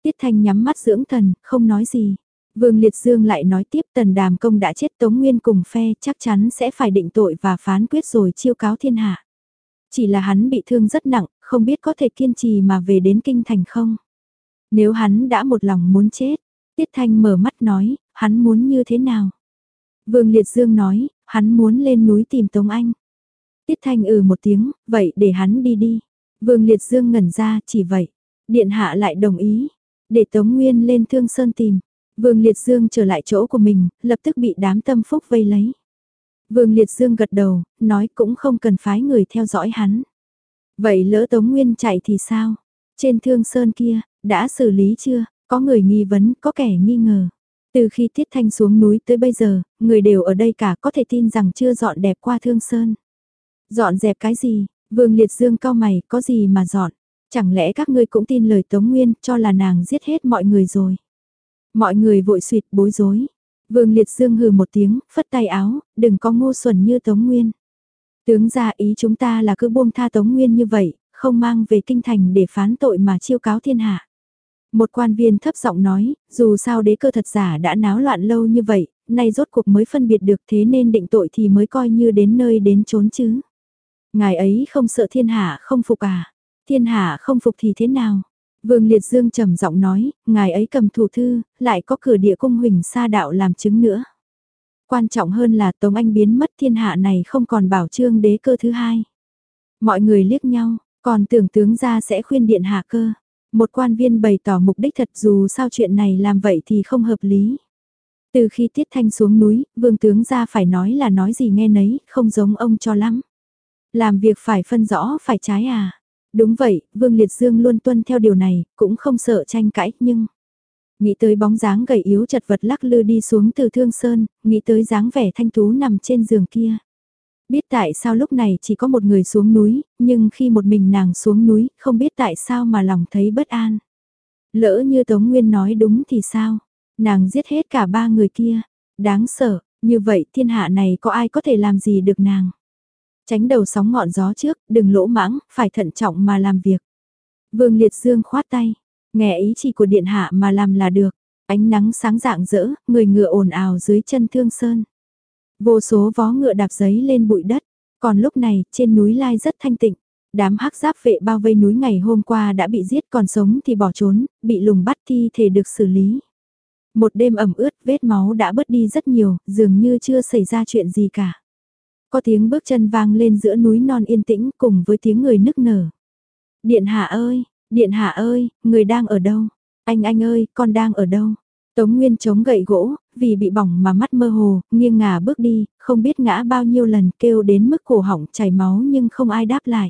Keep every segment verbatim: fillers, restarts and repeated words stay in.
Tiết Thanh nhắm mắt dưỡng thần, không nói gì. Vương Liệt Dương lại nói tiếp Tần Đàm Công đã chết, Tống Nguyên cùng phe chắc chắn sẽ phải định tội và phán quyết rồi chiêu cáo thiên hạ. Chỉ là hắn bị thương rất nặng, không biết có thể kiên trì mà về đến kinh thành không. Nếu hắn đã một lòng muốn chết, Tiết Thanh mở mắt nói, hắn muốn như thế nào? Vương Liệt Dương nói, hắn muốn lên núi tìm Tống Anh. Tiết Thanh ừ một tiếng, vậy để hắn đi đi. Vương Liệt Dương ngẩn ra, chỉ vậy. Điện hạ lại đồng ý, để Tống Nguyên lên Thương Sơn tìm. Vương Liệt Dương trở lại chỗ của mình, lập tức bị đám tâm phúc vây lấy. Vương Liệt Dương gật đầu, nói cũng không cần phái người theo dõi hắn. Vậy lỡ Tống Nguyên chạy thì sao? Trên Thương Sơn kia, đã xử lý chưa? Có người nghi vấn, có kẻ nghi ngờ. Từ khi Tiết Thanh xuống núi tới bây giờ, người đều ở đây cả có thể tin rằng chưa dọn đẹp qua Thương Sơn. Dọn dẹp cái gì? Vương Liệt Dương cau mày, có gì mà dọn? Chẳng lẽ các ngươi cũng tin lời Tống Nguyên cho là nàng giết hết mọi người rồi? Mọi người vội suyệt bối rối. Vương Liệt Dương hừ một tiếng, phất tay áo, đừng có ngu xuẩn như Tống Nguyên. Tướng ra ý chúng ta là cứ buông tha Tống Nguyên như vậy, không mang về kinh thành để phán tội mà chiêu cáo thiên hạ. Một quan viên thấp giọng nói, dù sao đế cơ thật giả đã náo loạn lâu như vậy, nay rốt cuộc mới phân biệt được thế nên định tội thì mới coi như đến nơi đến chốn chứ. Ngài ấy không sợ thiên hạ không phục à? Thiên hạ không phục thì thế nào? Vương Liệt Dương trầm giọng nói, ngài ấy cầm thủ thư, lại có cửa địa cung huỳnh sa đạo làm chứng nữa. Quan trọng hơn là Tống Anh biến mất, thiên hạ này không còn bảo trương đế cơ thứ hai. Mọi người liếc nhau, còn tưởng tướng gia sẽ khuyên điện hạ cơ. Một quan viên bày tỏ mục đích thật, dù sao chuyện này làm vậy thì không hợp lý. Từ khi Tiết Thanh xuống núi, vương tướng gia phải nói là nói gì nghe nấy, không giống ông cho lắm. Làm việc phải phân rõ phải trái à. Đúng vậy, Vương Liệt Dương luôn tuân theo điều này, cũng không sợ tranh cãi, nhưng... Nghĩ tới bóng dáng gầy yếu chật vật lắc lư đi xuống từ Thương Sơn, nghĩ tới dáng vẻ thanh tú nằm trên giường kia. Biết tại sao lúc này chỉ có một người xuống núi, nhưng khi một mình nàng xuống núi, không biết tại sao mà lòng thấy bất an. Lỡ như Tống Nguyên nói đúng thì sao? Nàng giết hết cả ba người kia. Đáng sợ, như vậy thiên hạ này có ai có thể làm gì được nàng? Tránh đầu sóng ngọn gió trước, đừng lỗ mãng, phải thận trọng mà làm việc. Vương Liệt Dương khoát tay, nghe ý chỉ của điện hạ mà làm là được. Ánh nắng sáng rạng rỡ, người ngựa ồn ào dưới chân Thương Sơn. Vô số vó ngựa đạp giấy lên bụi đất, còn lúc này trên núi Lai rất thanh tịnh. Đám hắc giáp vệ bao vây núi ngày hôm qua đã bị giết, còn sống thì bỏ trốn, bị lùng bắt thi thể được xử lý. Một đêm ẩm ướt, vết máu đã bớt đi rất nhiều, dường như chưa xảy ra chuyện gì cả. Có tiếng bước chân vang lên giữa núi non yên tĩnh cùng với tiếng người nức nở. Điện hạ ơi, điện hạ ơi, người đang ở đâu? Anh anh ơi, con đang ở đâu? Tống Nguyên chống gậy gỗ, vì bị bỏng mà mắt mơ hồ, nghiêng ngả bước đi, không biết ngã bao nhiêu lần, kêu đến mức cổ họng chảy máu nhưng không ai đáp lại.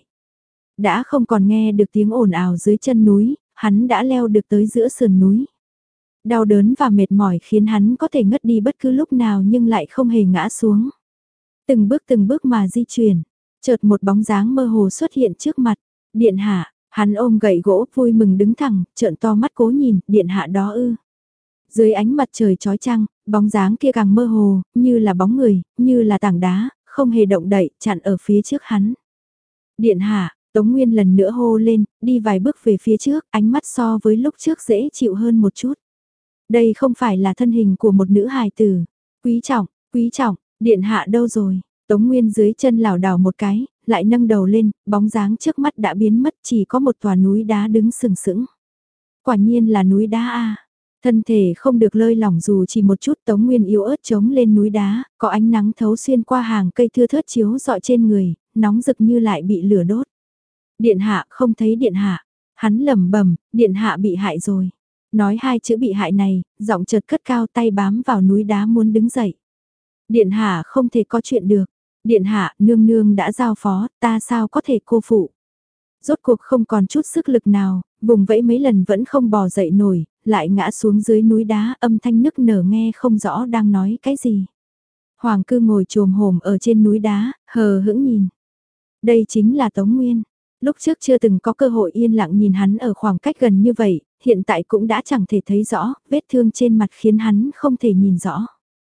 Đã không còn nghe được tiếng ồn ào dưới chân núi, hắn đã leo được tới giữa sườn núi. Đau đớn và mệt mỏi khiến hắn có thể ngất đi bất cứ lúc nào nhưng lại không hề ngã xuống. Từng bước từng bước mà di chuyển, chợt một bóng dáng mơ hồ xuất hiện trước mặt. Điện hạ, hắn ôm gậy gỗ vui mừng đứng thẳng, trợn to mắt cố nhìn, điện hạ đó ư. Dưới ánh mặt trời chói chang, bóng dáng kia càng mơ hồ, như là bóng người, như là tảng đá, không hề động đậy, chặn ở phía trước hắn. Điện hạ, Tống Nguyên lần nữa hô lên, đi vài bước về phía trước, ánh mắt so với lúc trước dễ chịu hơn một chút. Đây không phải là thân hình của một nữ hài tử. Quý trọng, quý trọng, điện hạ đâu rồi? Tống Nguyên dưới chân lảo đảo một cái, lại nâng đầu lên, bóng dáng trước mắt đã biến mất, chỉ có một tòa núi đá đứng sừng sững. Quả nhiên là núi đá a. Thân thể không được lơi lỏng dù chỉ một chút, Tống Nguyên yếu ớt chống lên núi đá, có ánh nắng thấu xuyên qua hàng cây thưa thớt chiếu rọi trên người, nóng rực như lại bị lửa đốt. Điện hạ, không thấy điện hạ. Hắn lẩm bẩm, điện hạ bị hại rồi. Nói hai chữ bị hại này, giọng chợt cất cao, tay bám vào núi đá muốn đứng dậy. Điện hạ không thể có chuyện được. Điện hạ, nương nương đã giao phó, ta sao có thể cô phụ. Rốt cuộc không còn chút sức lực nào, vùng vẫy mấy lần vẫn không bò dậy nổi, lại ngã xuống dưới núi đá, âm thanh nức nở nghe không rõ đang nói cái gì. Hoàng cư ngồi chồm hổm ở trên núi đá, hờ hững nhìn. Đây chính là Tống Nguyên. Lúc trước chưa từng có cơ hội yên lặng nhìn hắn ở khoảng cách gần như vậy, hiện tại cũng đã chẳng thể thấy rõ, vết thương trên mặt khiến hắn không thể nhìn rõ.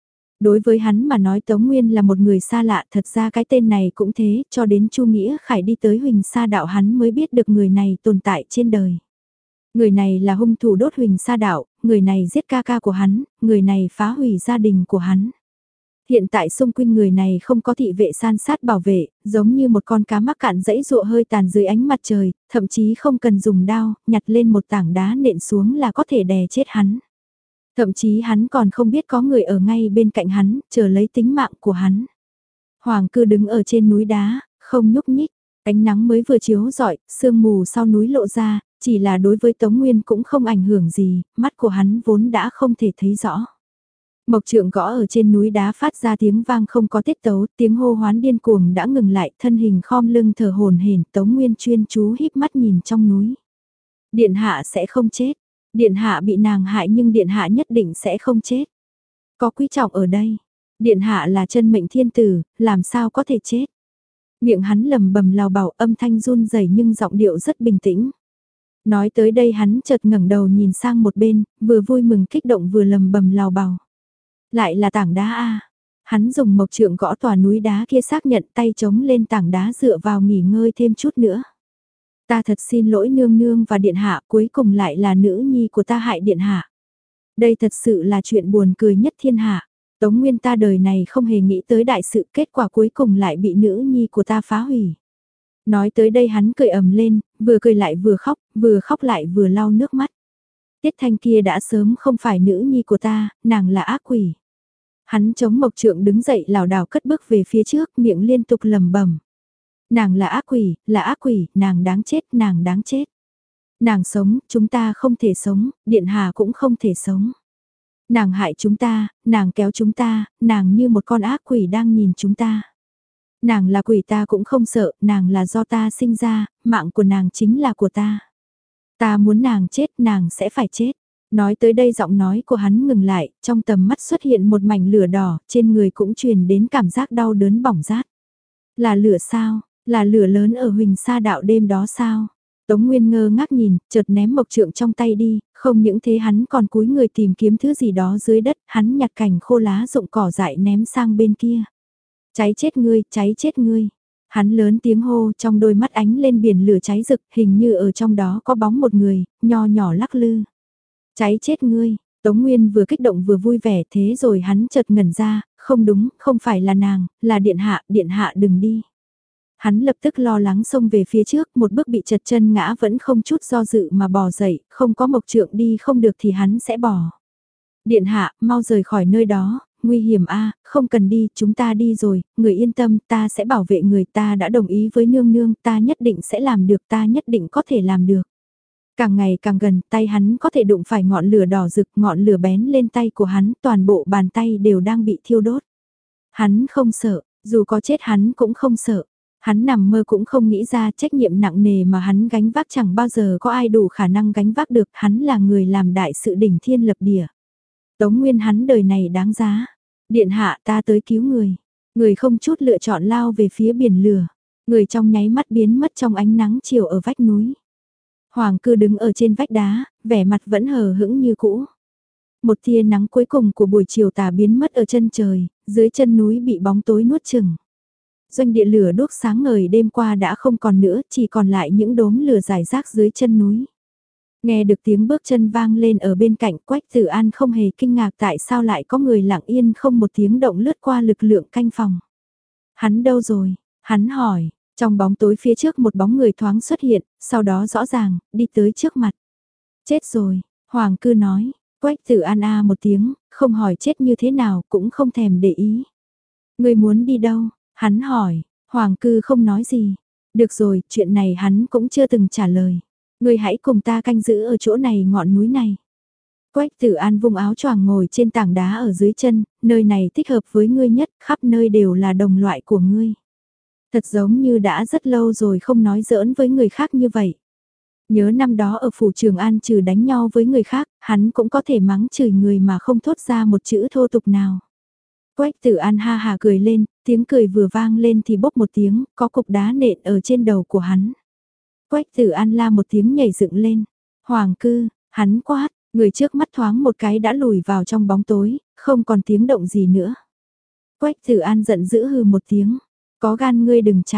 Đối với hắn mà nói Tống Nguyên là một người xa lạ, thật ra cái tên này cũng thế, cho đến Chu Nghĩa Khải đi tới Huỳnh Sa đạo hắn mới biết được người này tồn tại trên đời. Người này là hung thủ đốt Huỳnh Sa Đạo, người này giết ca ca của hắn, người này phá hủy gia đình của hắn. Hiện tại xung quanh người này không có thị vệ san sát bảo vệ, giống như một con cá mắc cạn dẫy dụa hơi tàn dưới ánh mặt trời, thậm chí không cần dùng đao, nhặt lên một tảng đá nện xuống là có thể đè chết hắn. Thậm chí hắn còn không biết có người ở ngay bên cạnh hắn, chờ lấy tính mạng của hắn. Hoàng cư đứng ở trên núi đá, không nhúc nhích, ánh nắng mới vừa chiếu rọi, sương mù sau núi lộ ra, chỉ là đối với Tống Nguyên cũng không ảnh hưởng gì, mắt của hắn vốn đã không thể thấy rõ. Mộc Trượng gõ ở trên núi đá phát ra tiếng vang không có tiết tấu, tiếng hô hoán điên cuồng đã ngừng lại, thân hình khom lưng thở hổn hển, Tống Nguyên chuyên chú híp mắt nhìn trong núi. Điện hạ sẽ không chết, điện hạ bị nàng hại nhưng điện hạ nhất định sẽ không chết. Có quý trọng ở đây, điện hạ là chân mệnh thiên tử, làm sao có thể chết. Miệng hắn lầm bầm lào bảo, âm thanh run rẩy nhưng giọng điệu rất bình tĩnh. Nói tới đây hắn chợt ngẩng đầu nhìn sang một bên, vừa vui mừng kích động vừa lầm bầm lào bảo. Lại là tảng đá a. Hắn dùng mộc trượng gõ tòa núi đá kia xác nhận, tay chống lên tảng đá dựa vào nghỉ ngơi thêm chút nữa. Ta thật xin lỗi nương nương và điện hạ, cuối cùng lại là nữ nhi của ta hại điện hạ. Đây thật sự là chuyện buồn cười nhất thiên hạ. Tống Nguyên ta đời này không hề nghĩ tới đại sự, kết quả cuối cùng lại bị nữ nhi của ta phá hủy. Nói tới đây hắn cười ầm lên, vừa cười lại vừa khóc, vừa khóc lại vừa lau nước mắt. Tiết Thanh kia đã sớm không phải nữ nhi của ta, nàng là ác quỷ. Hắn chống mộc trượng đứng dậy lảo đảo cất bước về phía trước, miệng liên tục lầm bầm. Nàng là ác quỷ, là ác quỷ, nàng đáng chết, nàng đáng chết. Nàng sống, chúng ta không thể sống, điện hạ cũng không thể sống. Nàng hại chúng ta, nàng kéo chúng ta, nàng như một con ác quỷ đang nhìn chúng ta. Nàng là quỷ ta cũng không sợ, nàng là do ta sinh ra, mạng của nàng chính là của ta. Ta muốn nàng chết, nàng sẽ phải chết. Nói tới đây giọng nói của hắn ngừng lại, trong tầm mắt xuất hiện một mảnh lửa đỏ, trên người cũng truyền đến cảm giác đau đớn bỏng rát. Là lửa sao? Là lửa lớn ở Huỳnh Sa Đạo đêm đó sao? Tống Nguyên ngơ ngác nhìn, chợt ném mộc trượng trong tay đi, không những thế hắn còn cúi người tìm kiếm thứ gì đó dưới đất, hắn nhặt cành khô lá rụng cỏ dại ném sang bên kia. Cháy chết ngươi, cháy chết ngươi. Hắn lớn tiếng hô, trong đôi mắt ánh lên biển lửa cháy rực, hình như ở trong đó có bóng một người, nho nhỏ lắc lư. Cháy chết ngươi, Tống Nguyên vừa kích động vừa vui vẻ, thế rồi hắn chợt ngẩn ra, không đúng, không phải là nàng, là điện hạ, điện hạ đừng đi. Hắn lập tức lo lắng xông về phía trước, một bước bị chật chân ngã vẫn không chút do dự mà bò dậy, không có mộc trượng đi không được thì hắn sẽ bỏ. Điện hạ, mau rời khỏi nơi đó, nguy hiểm a, không cần đi, chúng ta đi rồi, người yên tâm, ta sẽ bảo vệ người, ta đã đồng ý với nương nương, ta nhất định sẽ làm được, ta nhất định có thể làm được. Càng ngày càng gần, tay hắn có thể đụng phải ngọn lửa đỏ rực, ngọn lửa bén lên tay của hắn, toàn bộ bàn tay đều đang bị thiêu đốt. Hắn không sợ, dù có chết hắn cũng không sợ. Hắn nằm mơ cũng không nghĩ ra trách nhiệm nặng nề mà hắn gánh vác chẳng bao giờ có ai đủ khả năng gánh vác được, hắn là người làm đại sự đỉnh thiên lập địa. Tống Nguyên hắn đời này đáng giá. Điện hạ ta tới cứu người. Người không chút lựa chọn lao về phía biển lửa. Người trong nháy mắt biến mất trong ánh nắng chiều ở vách núi. Hoàng cư đứng ở trên vách đá, vẻ mặt vẫn hờ hững như cũ. Một tia nắng cuối cùng của buổi chiều tà biến mất ở chân trời, dưới chân núi bị bóng tối nuốt chửng. Doanh địa lửa đốt sáng ngời đêm qua đã không còn nữa, chỉ còn lại những đốm lửa rải rác dưới chân núi. Nghe được tiếng bước chân vang lên ở bên cạnh, Quách Tử An không hề kinh ngạc tại sao lại có người lặng yên không một tiếng động lướt qua lực lượng canh phòng. Hắn đâu rồi? Hắn hỏi, trong bóng tối phía trước một bóng người thoáng xuất hiện, sau đó rõ ràng, đi tới trước mặt. Chết rồi, Hoàng cư nói, Quách Tử An a một tiếng, không hỏi chết như thế nào cũng không thèm để ý. Người muốn đi đâu? Hắn hỏi, Hoàng cư không nói gì. Được rồi, chuyện này hắn cũng chưa từng trả lời. Người hãy cùng ta canh giữ ở chỗ này ngọn núi này. Quách Tử An vung áo choàng ngồi trên tảng đá ở dưới chân, nơi này thích hợp với ngươi nhất, khắp nơi đều là đồng loại của ngươi. Thật giống như đã rất lâu rồi không nói giỡn với người khác như vậy. Nhớ năm đó ở phủ Trường An trừ đánh nhau với người khác, hắn cũng có thể mắng chửi người mà không thốt ra một chữ thô tục nào. Quách Tử An ha hà cười lên, tiếng cười vừa vang lên thì bốc một tiếng, có cục đá nện ở trên đầu của hắn. Quách Tử An la một tiếng nhảy dựng lên. Hoàng cư, hắn quát, người trước mắt thoáng một cái đã lùi vào trong bóng tối, không còn tiếng động gì nữa. Quách Tử An giận dữ hừ một tiếng, có gan ngươi đừng chạy.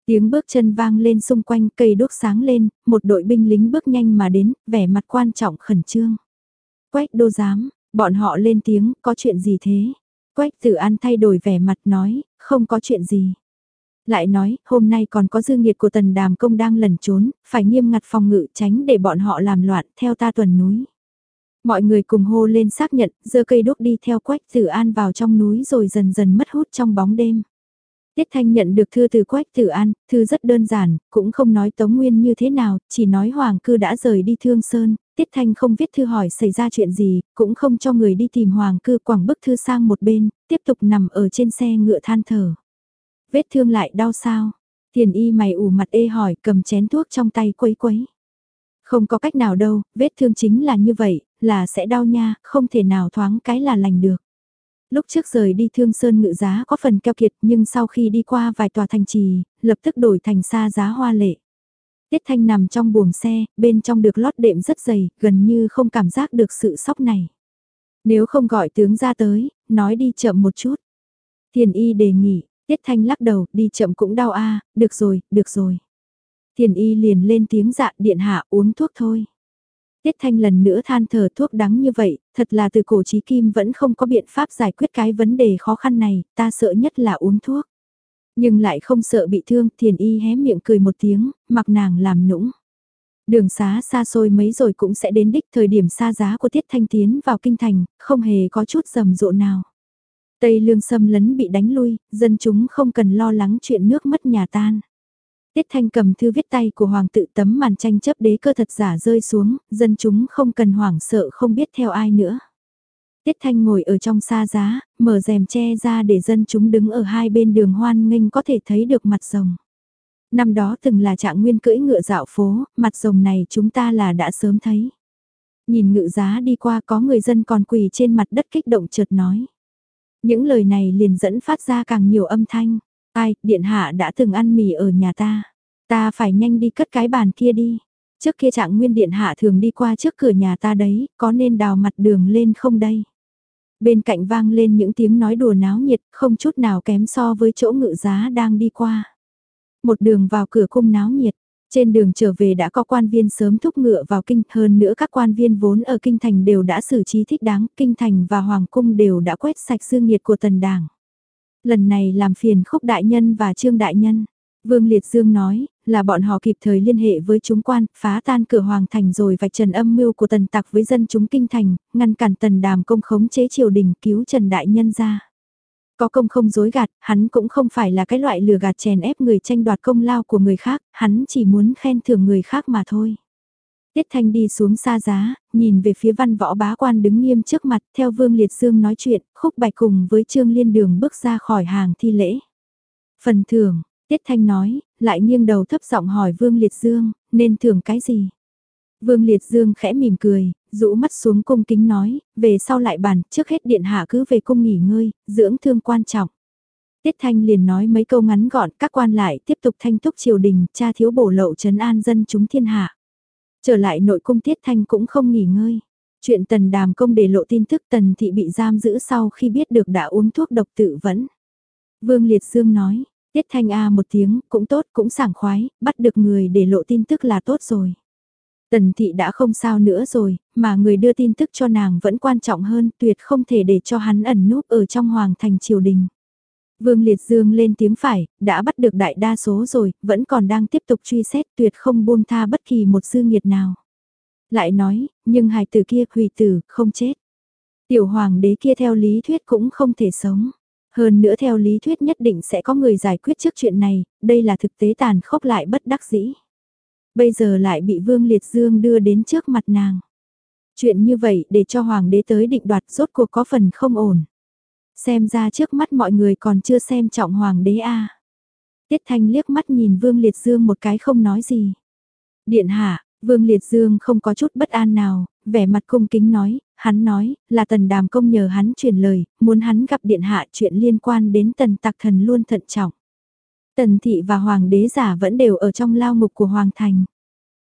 Tiếng bước chân vang lên xung quanh, cây đuốc sáng lên, một đội binh lính bước nhanh mà đến, vẻ mặt quan trọng khẩn trương. Quách đô giám, bọn họ lên tiếng, có chuyện gì thế? Quách Tử An thay đổi vẻ mặt nói, không có chuyện gì. Lại nói, hôm nay còn có dư nghiệt của Tần Đàm Công đang lẩn trốn, phải nghiêm ngặt phòng ngự tránh để bọn họ làm loạn, theo ta tuần núi. Mọi người cùng hô lên xác nhận, giơ cây đuốc đi theo Quách Tử An vào trong núi rồi dần dần mất hút trong bóng đêm. Tiết Thanh nhận được thư từ Quách Tử An, thư rất đơn giản, cũng không nói Tống Nguyên như thế nào, chỉ nói Hoàng Cư đã rời đi Thương Sơn. Tiết Thanh không viết thư hỏi xảy ra chuyện gì, cũng không cho người đi tìm Hoàng Cư, quẳng bức thư sang một bên, tiếp tục nằm ở trên xe ngựa than thở. Vết thương lại đau sao? Tiền y mày ủ mặt ê hỏi, cầm chén thuốc trong tay quấy quấy. Không có cách nào đâu, vết thương chính là như vậy, là sẽ đau nha, không thể nào thoáng cái là lành được. Lúc trước rời đi Thương Sơn ngự giá có phần keo kiệt, nhưng sau khi đi qua vài tòa thành trì, lập tức đổi thành xa giá hoa lệ. Tiết Thanh nằm trong buồng xe, bên trong được lót đệm rất dày, gần như không cảm giác được sự sốc này. Nếu không gọi tướng ra tới, nói đi chậm một chút. Thiền y đề nghị, Tiết Thanh lắc đầu, đi chậm cũng đau a, được rồi, được rồi. Thiền y liền lên tiếng dạ, điện hạ uống thuốc thôi. Tiết Thanh lần nữa than thở, thuốc đắng như vậy, thật là từ cổ chí kim vẫn không có biện pháp giải quyết cái vấn đề khó khăn này, ta sợ nhất là uống thuốc. Nhưng lại không sợ bị thương, thiền y hé miệng cười một tiếng, mặc nàng làm nũng. Đường xá xa xôi mấy rồi cũng sẽ đến đích, thời điểm xa giá của Tiết Thanh tiến vào kinh thành, không hề có chút rầm rộ nào. Tây Lương xâm lấn bị đánh lui, dân chúng không cần lo lắng chuyện nước mất nhà tan. Tiết Thanh cầm thư viết tay của hoàng tự, tấm màn tranh chấp đế cơ thật giả rơi xuống, dân chúng không cần hoảng sợ không biết theo ai nữa. Tiết Thanh ngồi ở trong xa giá, mở rèm che ra để dân chúng đứng ở hai bên đường hoan nghênh có thể thấy được mặt rồng. Năm đó từng là Trạng Nguyên cưỡi ngựa dạo phố, mặt rồng này chúng ta là đã sớm thấy. Nhìn ngự giá đi qua có người dân còn quỳ trên mặt đất kích động chợt nói. Những lời này liền dẫn phát ra càng nhiều âm thanh. Ai, điện hạ đã từng ăn mì ở nhà ta. Ta phải nhanh đi cất cái bàn kia đi. Trước kia Trạng Nguyên điện hạ thường đi qua trước cửa nhà ta đấy, có nên đào mặt đường lên không đây? Bên cạnh vang lên những tiếng nói đùa náo nhiệt, không chút nào kém so với chỗ ngự giá đang đi qua. Một đường vào cửa cung náo nhiệt. Trên đường trở về đã có quan viên sớm thúc ngựa vào kinh, hơn nữa các quan viên vốn ở kinh thành đều đã xử trí thích đáng, kinh thành và hoàng cung đều đã quét sạch dương nhiệt của tần đảng. Lần này làm phiền Khúc đại nhân và Trương đại nhân. Vương Liệt Dương nói, là bọn họ kịp thời liên hệ với chúng quan, phá tan cửa hoàng thành rồi vạch trần âm mưu của tần tặc với dân chúng kinh thành, ngăn cản tần đàm công khống chế triều đình cứu Trần đại nhân ra. Có công không dối gạt, hắn cũng không phải là cái loại lừa gạt chèn ép người tranh đoạt công lao của người khác, hắn chỉ muốn khen thưởng người khác mà thôi. Tiết Thanh đi xuống xa giá, nhìn về phía văn võ bá quan đứng nghiêm trước mặt, theo Vương Liệt Dương nói chuyện, Khúc Bạch cùng với Trương Liên Đường bước ra khỏi hàng thi lễ. Phần thưởng, Tiết Thanh nói, lại nghiêng đầu thấp giọng hỏi Vương Liệt Dương, nên thưởng cái gì? Vương Liệt Dương khẽ mỉm cười, rũ mắt xuống cung kính nói, về sau lại bàn, trước hết điện hạ cứ về cung nghỉ ngơi, dưỡng thương quan trọng. Tiết Thanh liền nói mấy câu ngắn gọn, các quan lại tiếp tục thanh túc triều đình, tra thiếu bổ lậu trấn an dân chúng thiên hạ. Trở lại nội cung Tiết Thanh cũng không nghỉ ngơi. Chuyện tần đàm công để lộ tin tức tần thị bị giam giữ sau khi biết được đã uống thuốc độc tự vẫn. Vương Liệt Dương nói, Tiết Thanh a một tiếng, cũng tốt, cũng sảng khoái, bắt được người để lộ tin tức là tốt rồi. Tần thị đã không sao nữa rồi, mà người đưa tin tức cho nàng vẫn quan trọng hơn, tuyệt không thể để cho hắn ẩn núp ở trong hoàng thành triều đình. Vương Liệt Dương lên tiếng phải, đã bắt được đại đa số rồi, vẫn còn đang tiếp tục truy xét, tuyệt không buông tha bất kỳ một dư nghiệt nào. Lại nói, nhưng hài tử kia hủy tử, không chết. Tiểu hoàng đế kia theo lý thuyết cũng không thể sống. Hơn nữa theo lý thuyết nhất định sẽ có người giải quyết trước chuyện này, đây là thực tế tàn khốc lại bất đắc dĩ. Bây giờ lại bị Vương Liệt Dương đưa đến trước mặt nàng. Chuyện như vậy để cho hoàng đế tới định đoạt rốt cuộc có phần không ổn. Xem ra trước mắt mọi người còn chưa xem trọng hoàng đế a. Tiết Thanh liếc mắt nhìn Vương Liệt Dương một cái không nói gì. Điện hạ, Vương Liệt Dương không có chút bất an nào, vẻ mặt cung kính nói, hắn nói, là tần đàm công nhờ hắn truyền lời, muốn hắn gặp điện hạ chuyện liên quan đến tần tặc thần luôn thận trọng. Tần thị và hoàng đế giả vẫn đều ở trong lao ngục của hoàng thành.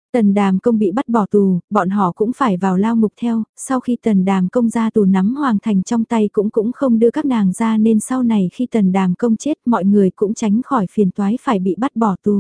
Tần Đàm Công bị bắt bỏ tù, bọn họ cũng phải vào lao ngục theo, sau khi Tần Đàm Công ra tù nắm Hoàng Thành trong tay cũng cũng không đưa các nàng ra nên sau này khi Tần Đàm Công chết mọi người cũng tránh khỏi phiền toái phải bị bắt bỏ tù.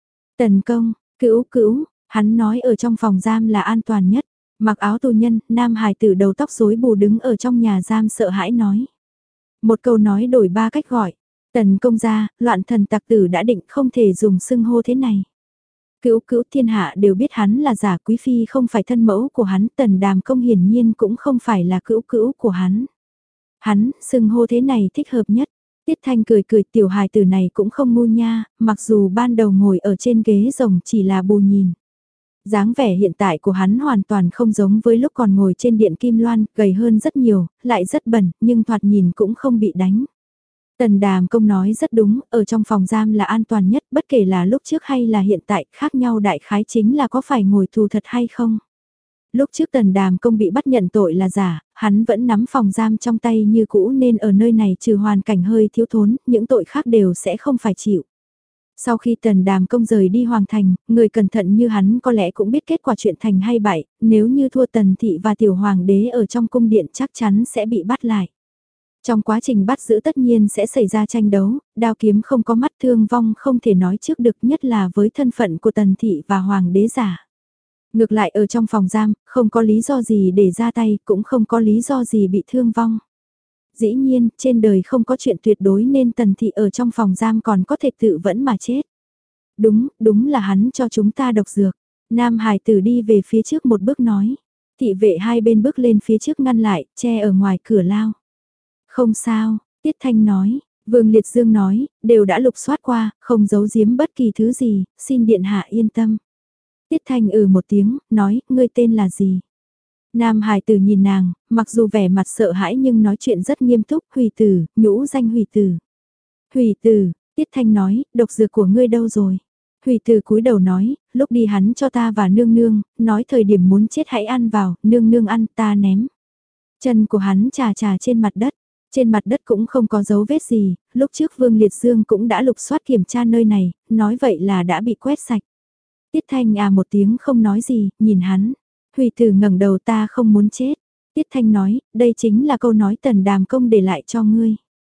Tần Công, cữu cữu, hắn nói ở trong phòng giam là an toàn nhất, mặc áo tù nhân, nam hài tử đầu tóc rối bù đứng ở trong nhà giam sợ hãi nói. Một câu nói đổi ba cách gọi, Tần Công ra, loạn thần tặc tử đã định không thể dùng xưng hô thế này. Cữu cữu thiên hạ đều biết hắn là giả, quý phi không phải thân mẫu của hắn, Tần Đàm Công hiển nhiên cũng không phải là cữu cữu của hắn. Hắn, xưng hô thế này thích hợp nhất. Tiết Thanh cười cười, tiểu hài tử này cũng không ngu nha, mặc dù ban đầu ngồi ở trên ghế rồng chỉ là bù nhìn. Dáng vẻ hiện tại của hắn hoàn toàn không giống với lúc còn ngồi trên điện kim loan, gầy hơn rất nhiều, lại rất bẩn, nhưng thoạt nhìn cũng không bị đánh. Tần Đàm Công nói rất đúng, ở trong phòng giam là an toàn nhất, bất kể là lúc trước hay là hiện tại, khác nhau đại khái chính là có phải ngồi tù thật hay không. Lúc trước Tần Đàm Công bị bắt nhận tội là giả, hắn vẫn nắm phòng giam trong tay như cũ nên ở nơi này trừ hoàn cảnh hơi thiếu thốn, những tội khác đều sẽ không phải chịu. Sau khi Tần Đàm Công rời đi Hoàng Thành, người cẩn thận như hắn có lẽ cũng biết kết quả chuyện thành hay bại, nếu như thua Tần Thị và Tiểu Hoàng đế ở trong cung điện chắc chắn sẽ bị bắt lại. Trong quá trình bắt giữ tất nhiên sẽ xảy ra tranh đấu, đao kiếm không có mắt, thương vong không thể nói trước được, nhất là với thân phận của Tần Thị và Hoàng đế giả. Ngược lại ở trong phòng giam, không có lý do gì để ra tay, cũng không có lý do gì bị thương vong. Dĩ nhiên, trên đời không có chuyện tuyệt đối nên Tần Thị ở trong phòng giam còn có thể tự vẫn mà chết. Đúng, đúng là hắn cho chúng ta độc dược. Nam Hải tử đi về phía trước một bước nói. Thị vệ hai bên bước lên phía trước ngăn lại, che ở ngoài cửa lao. Không sao, Tiết Thanh nói. Vương Liệt Dương nói, đều đã lục soát qua, không giấu giếm bất kỳ thứ gì, xin điện hạ yên tâm. Tiết Thanh ừ một tiếng, nói, ngươi tên là gì? Nam Hải tử nhìn nàng, mặc dù vẻ mặt sợ hãi nhưng nói chuyện rất nghiêm túc, Hủy Tử, nhũ danh Hủy Tử. Hủy Tử, Tiết Thanh nói, độc dược của ngươi đâu rồi? Hủy Tử cúi đầu nói, lúc đi hắn cho ta và nương nương, nói thời điểm muốn chết hãy ăn vào, nương nương ăn ta ném. Chân của hắn trà trà trên mặt đất, trên mặt đất cũng không có dấu vết gì, lúc trước Vương Liệt Dương cũng đã lục soát kiểm tra nơi này, nói vậy là đã bị quét sạch. Tiết Thanh à một tiếng không nói gì, nhìn hắn. Hủy Tử ngẩng đầu, ta không muốn chết. Tiết Thanh nói, đây chính là câu nói Tần Đàm Công để lại cho ngươi.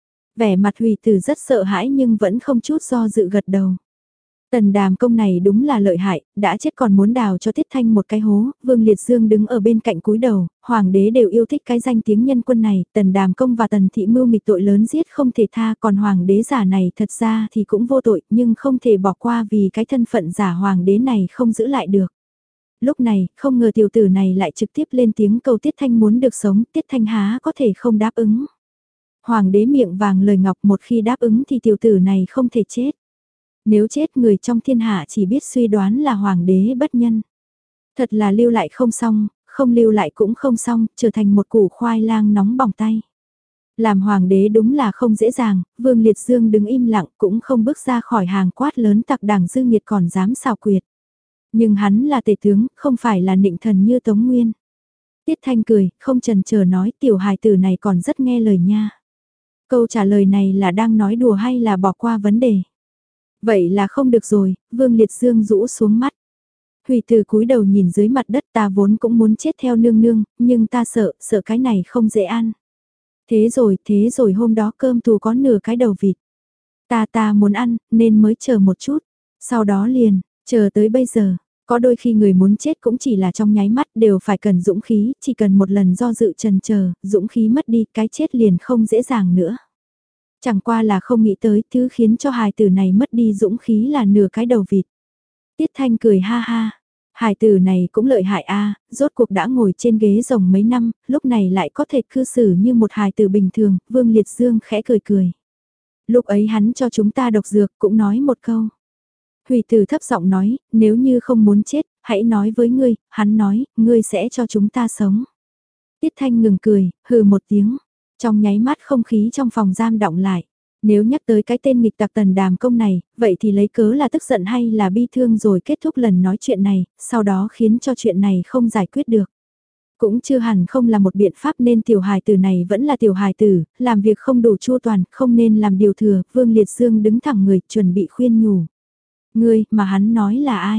Vẻ mặt Hủy Tử rất sợ hãi nhưng vẫn không chút do dự gật đầu. Tần Đàm Công này đúng là lợi hại, đã chết còn muốn đào cho Tiết Thanh một cái hố, Vương Liệt Dương đứng ở bên cạnh cúi đầu, Hoàng đế đều yêu thích cái danh tiếng nhân quân này, Tần Đàm Công và Tần Thị mưu mịch tội lớn giết không thể tha, còn Hoàng đế giả này thật ra thì cũng vô tội, nhưng không thể bỏ qua vì cái thân phận giả Hoàng đế này không giữ lại được. Lúc này, không ngờ tiểu tử này lại trực tiếp lên tiếng cầu Tiết Thanh muốn được sống, Tiết Thanh há có thể không đáp ứng. Hoàng đế miệng vàng lời ngọc, một khi đáp ứng thì tiểu tử này không thể chết. Nếu chết người trong thiên hạ chỉ biết suy đoán là Hoàng đế bất nhân. Thật là lưu lại không xong, không lưu lại cũng không xong, trở thành một củ khoai lang nóng bỏng tay. Làm Hoàng đế đúng là không dễ dàng, Vương Liệt Dương đứng im lặng cũng không bước ra khỏi hàng quát lớn tặc đảng dư nghiệt còn dám xào quyệt. Nhưng hắn là tể tướng, không phải là nịnh thần như Tống Nguyên. Tiết Thanh cười, không chần chờ nói tiểu hài tử này còn rất nghe lời nha. Câu trả lời này là đang nói đùa hay là bỏ qua vấn đề? Vậy là không được rồi, Vương Liệt Dương rũ xuống mắt. Hủy Tử cúi đầu nhìn dưới mặt đất, ta vốn cũng muốn chết theo nương nương, nhưng ta sợ, sợ cái này không dễ ăn. Thế rồi, thế rồi hôm đó cơm tù có nửa cái đầu vịt. Ta ta muốn ăn, nên mới chờ một chút. Sau đó liền, chờ tới bây giờ, có đôi khi người muốn chết cũng chỉ là trong nháy mắt đều phải cần dũng khí, chỉ cần một lần do dự trần chờ, dũng khí mất đi, cái chết liền không dễ dàng nữa. Chẳng qua là không nghĩ tới thứ khiến cho hài tử này mất đi dũng khí là nửa cái đầu vịt. Tiết Thanh cười ha ha, hài tử này cũng lợi hại a, rốt cuộc đã ngồi trên ghế rồng mấy năm, lúc này lại có thể cư xử như một hài tử bình thường, Vương Liệt Dương khẽ cười cười. Lúc ấy hắn cho chúng ta độc dược cũng nói một câu. Hủy Tử thấp giọng nói, nếu như không muốn chết, hãy nói với ngươi, hắn nói, ngươi sẽ cho chúng ta sống. Tiết Thanh ngừng cười, hừ một tiếng, trong nháy mắt không khí trong phòng giam đọng lại. Nếu nhắc tới cái tên nghịch tặc Tần Đàm Công này, vậy thì lấy cớ là tức giận hay là bi thương rồi kết thúc lần nói chuyện này, sau đó khiến cho chuyện này không giải quyết được. Cũng chưa hẳn không là một biện pháp nên tiểu hài tử này vẫn là tiểu hài tử, làm việc không đủ chu toàn, không nên làm điều thừa, Vương Liệt Dương đứng thẳng người chuẩn bị khuyên nhủ. Ngươi, mà hắn nói là ai?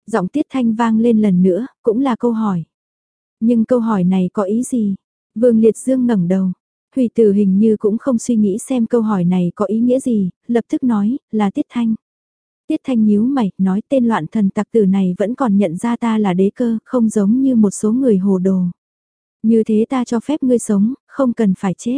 Giọng Tiết Thanh vang lên lần nữa, cũng là câu hỏi. Nhưng câu hỏi này có ý gì? Vương Liệt Dương ngẩng đầu. Hủy Tử hình như cũng không suy nghĩ xem câu hỏi này có ý nghĩa gì, lập tức nói, là Tiết Thanh. Tiết Thanh nhíu mày, nói tên loạn thần tặc tử này vẫn còn nhận ra ta là đế cơ, không giống như một số người hồ đồ. Như thế ta cho phép ngươi sống, không cần phải chết.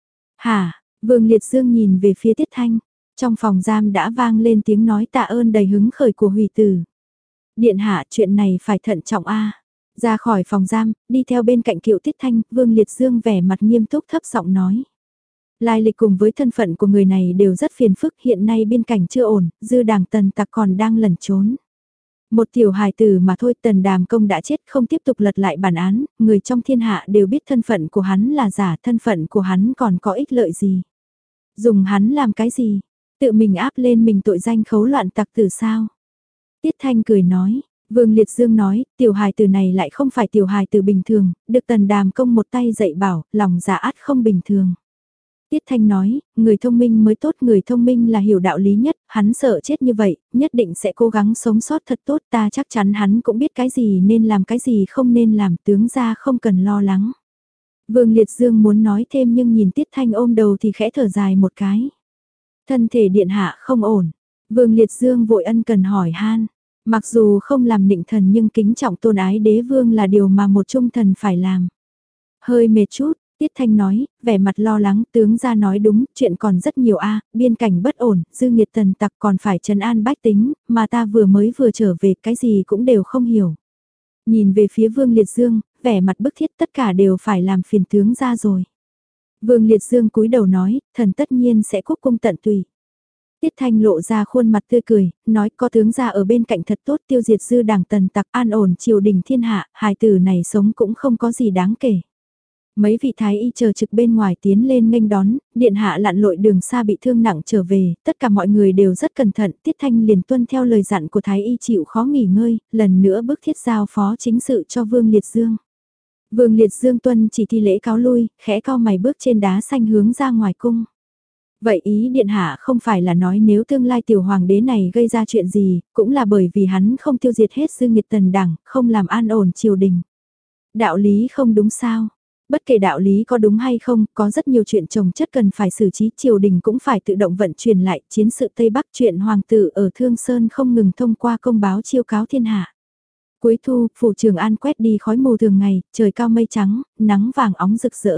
Hả, Vương Liệt Dương nhìn về phía Tiết Thanh, trong phòng giam đã vang lên tiếng nói tạ ơn đầy hứng khởi của Hủy Tử. Điện hạ chuyện này phải thận trọng a. Ra khỏi phòng giam, đi theo bên cạnh Kiệu Tiết Thanh, Vương Liệt Dương vẻ mặt nghiêm túc thấp giọng nói. Lai lịch cùng với thân phận của người này đều rất phiền phức, hiện nay biên cảnh chưa ổn, dư đảng Tần tặc còn đang lẩn trốn. Một tiểu hài tử mà thôi, Tần Đàm Công đã chết, không tiếp tục lật lại bản án, người trong thiên hạ đều biết thân phận của hắn là giả, thân phận của hắn còn có ích lợi gì. Dùng hắn làm cái gì? Tự mình áp lên mình tội danh khấu loạn tặc tử sao? Tiết Thanh cười nói. Vương Liệt Dương nói, tiểu hài tử này lại không phải tiểu hài tử bình thường, được Tần Đàm Công một tay dạy bảo, lòng dạ át không bình thường. Tiết Thanh nói, người thông minh mới tốt, người thông minh là hiểu đạo lý nhất, hắn sợ chết như vậy, nhất định sẽ cố gắng sống sót thật tốt, ta chắc chắn hắn cũng biết cái gì nên làm cái gì không nên làm, tướng ra không cần lo lắng. Vương Liệt Dương muốn nói thêm nhưng nhìn Tiết Thanh ôm đầu thì khẽ thở dài một cái. Thân thể điện hạ không ổn, Vương Liệt Dương vội ân cần hỏi han. Mặc dù không làm nịnh thần nhưng kính trọng tôn ái đế vương là điều mà một trung thần phải làm. Hơi mệt chút, Tiết Thanh nói, vẻ mặt lo lắng, tướng ra nói đúng, chuyện còn rất nhiều a, biên cảnh bất ổn, dư nghiệt tần tặc còn phải trấn an bách tính, mà ta vừa mới vừa trở về, cái gì cũng đều không hiểu. Nhìn về phía Vương Liệt Dương, vẻ mặt bức thiết tất cả đều phải làm phiền tướng ra rồi. Vương Liệt Dương cúi đầu nói, thần tất nhiên sẽ quốc cung tận tùy. Tiết Thanh lộ ra khuôn mặt tươi cười, nói có tướng gia ở bên cạnh thật tốt, tiêu diệt dư đảng tần tặc, an ổn triều đình thiên hạ, hài tử này sống cũng không có gì đáng kể. Mấy vị thái y chờ trực bên ngoài tiến lên nghênh đón, điện hạ lặn lội đường xa bị thương nặng trở về, tất cả mọi người đều rất cẩn thận, Tiết Thanh liền tuân theo lời dặn của thái y chịu khó nghỉ ngơi, lần nữa bức thiết giao phó chính sự cho Vương Liệt Dương. Vương Liệt Dương tuân chỉ thi lễ cáo lui, khẽ cau mày bước trên đá xanh hướng ra ngoài cung. Vậy ý điện hạ không phải là nói nếu tương lai tiểu hoàng đế này gây ra chuyện gì, cũng là bởi vì hắn không tiêu diệt hết dư nghiệt tần đảng, không làm an ổn triều đình. Đạo lý không đúng sao? Bất kể đạo lý có đúng hay không, có rất nhiều chuyện chồng chất cần phải xử trí, triều đình cũng phải tự động vận chuyển lại, chiến sự Tây Bắc chuyện hoàng tử ở Thương Sơn không ngừng thông qua công báo chiêu cáo thiên hạ. Cuối thu, phủ Trường An quét đi khói mù thường ngày, trời cao mây trắng, nắng vàng óng rực rỡ.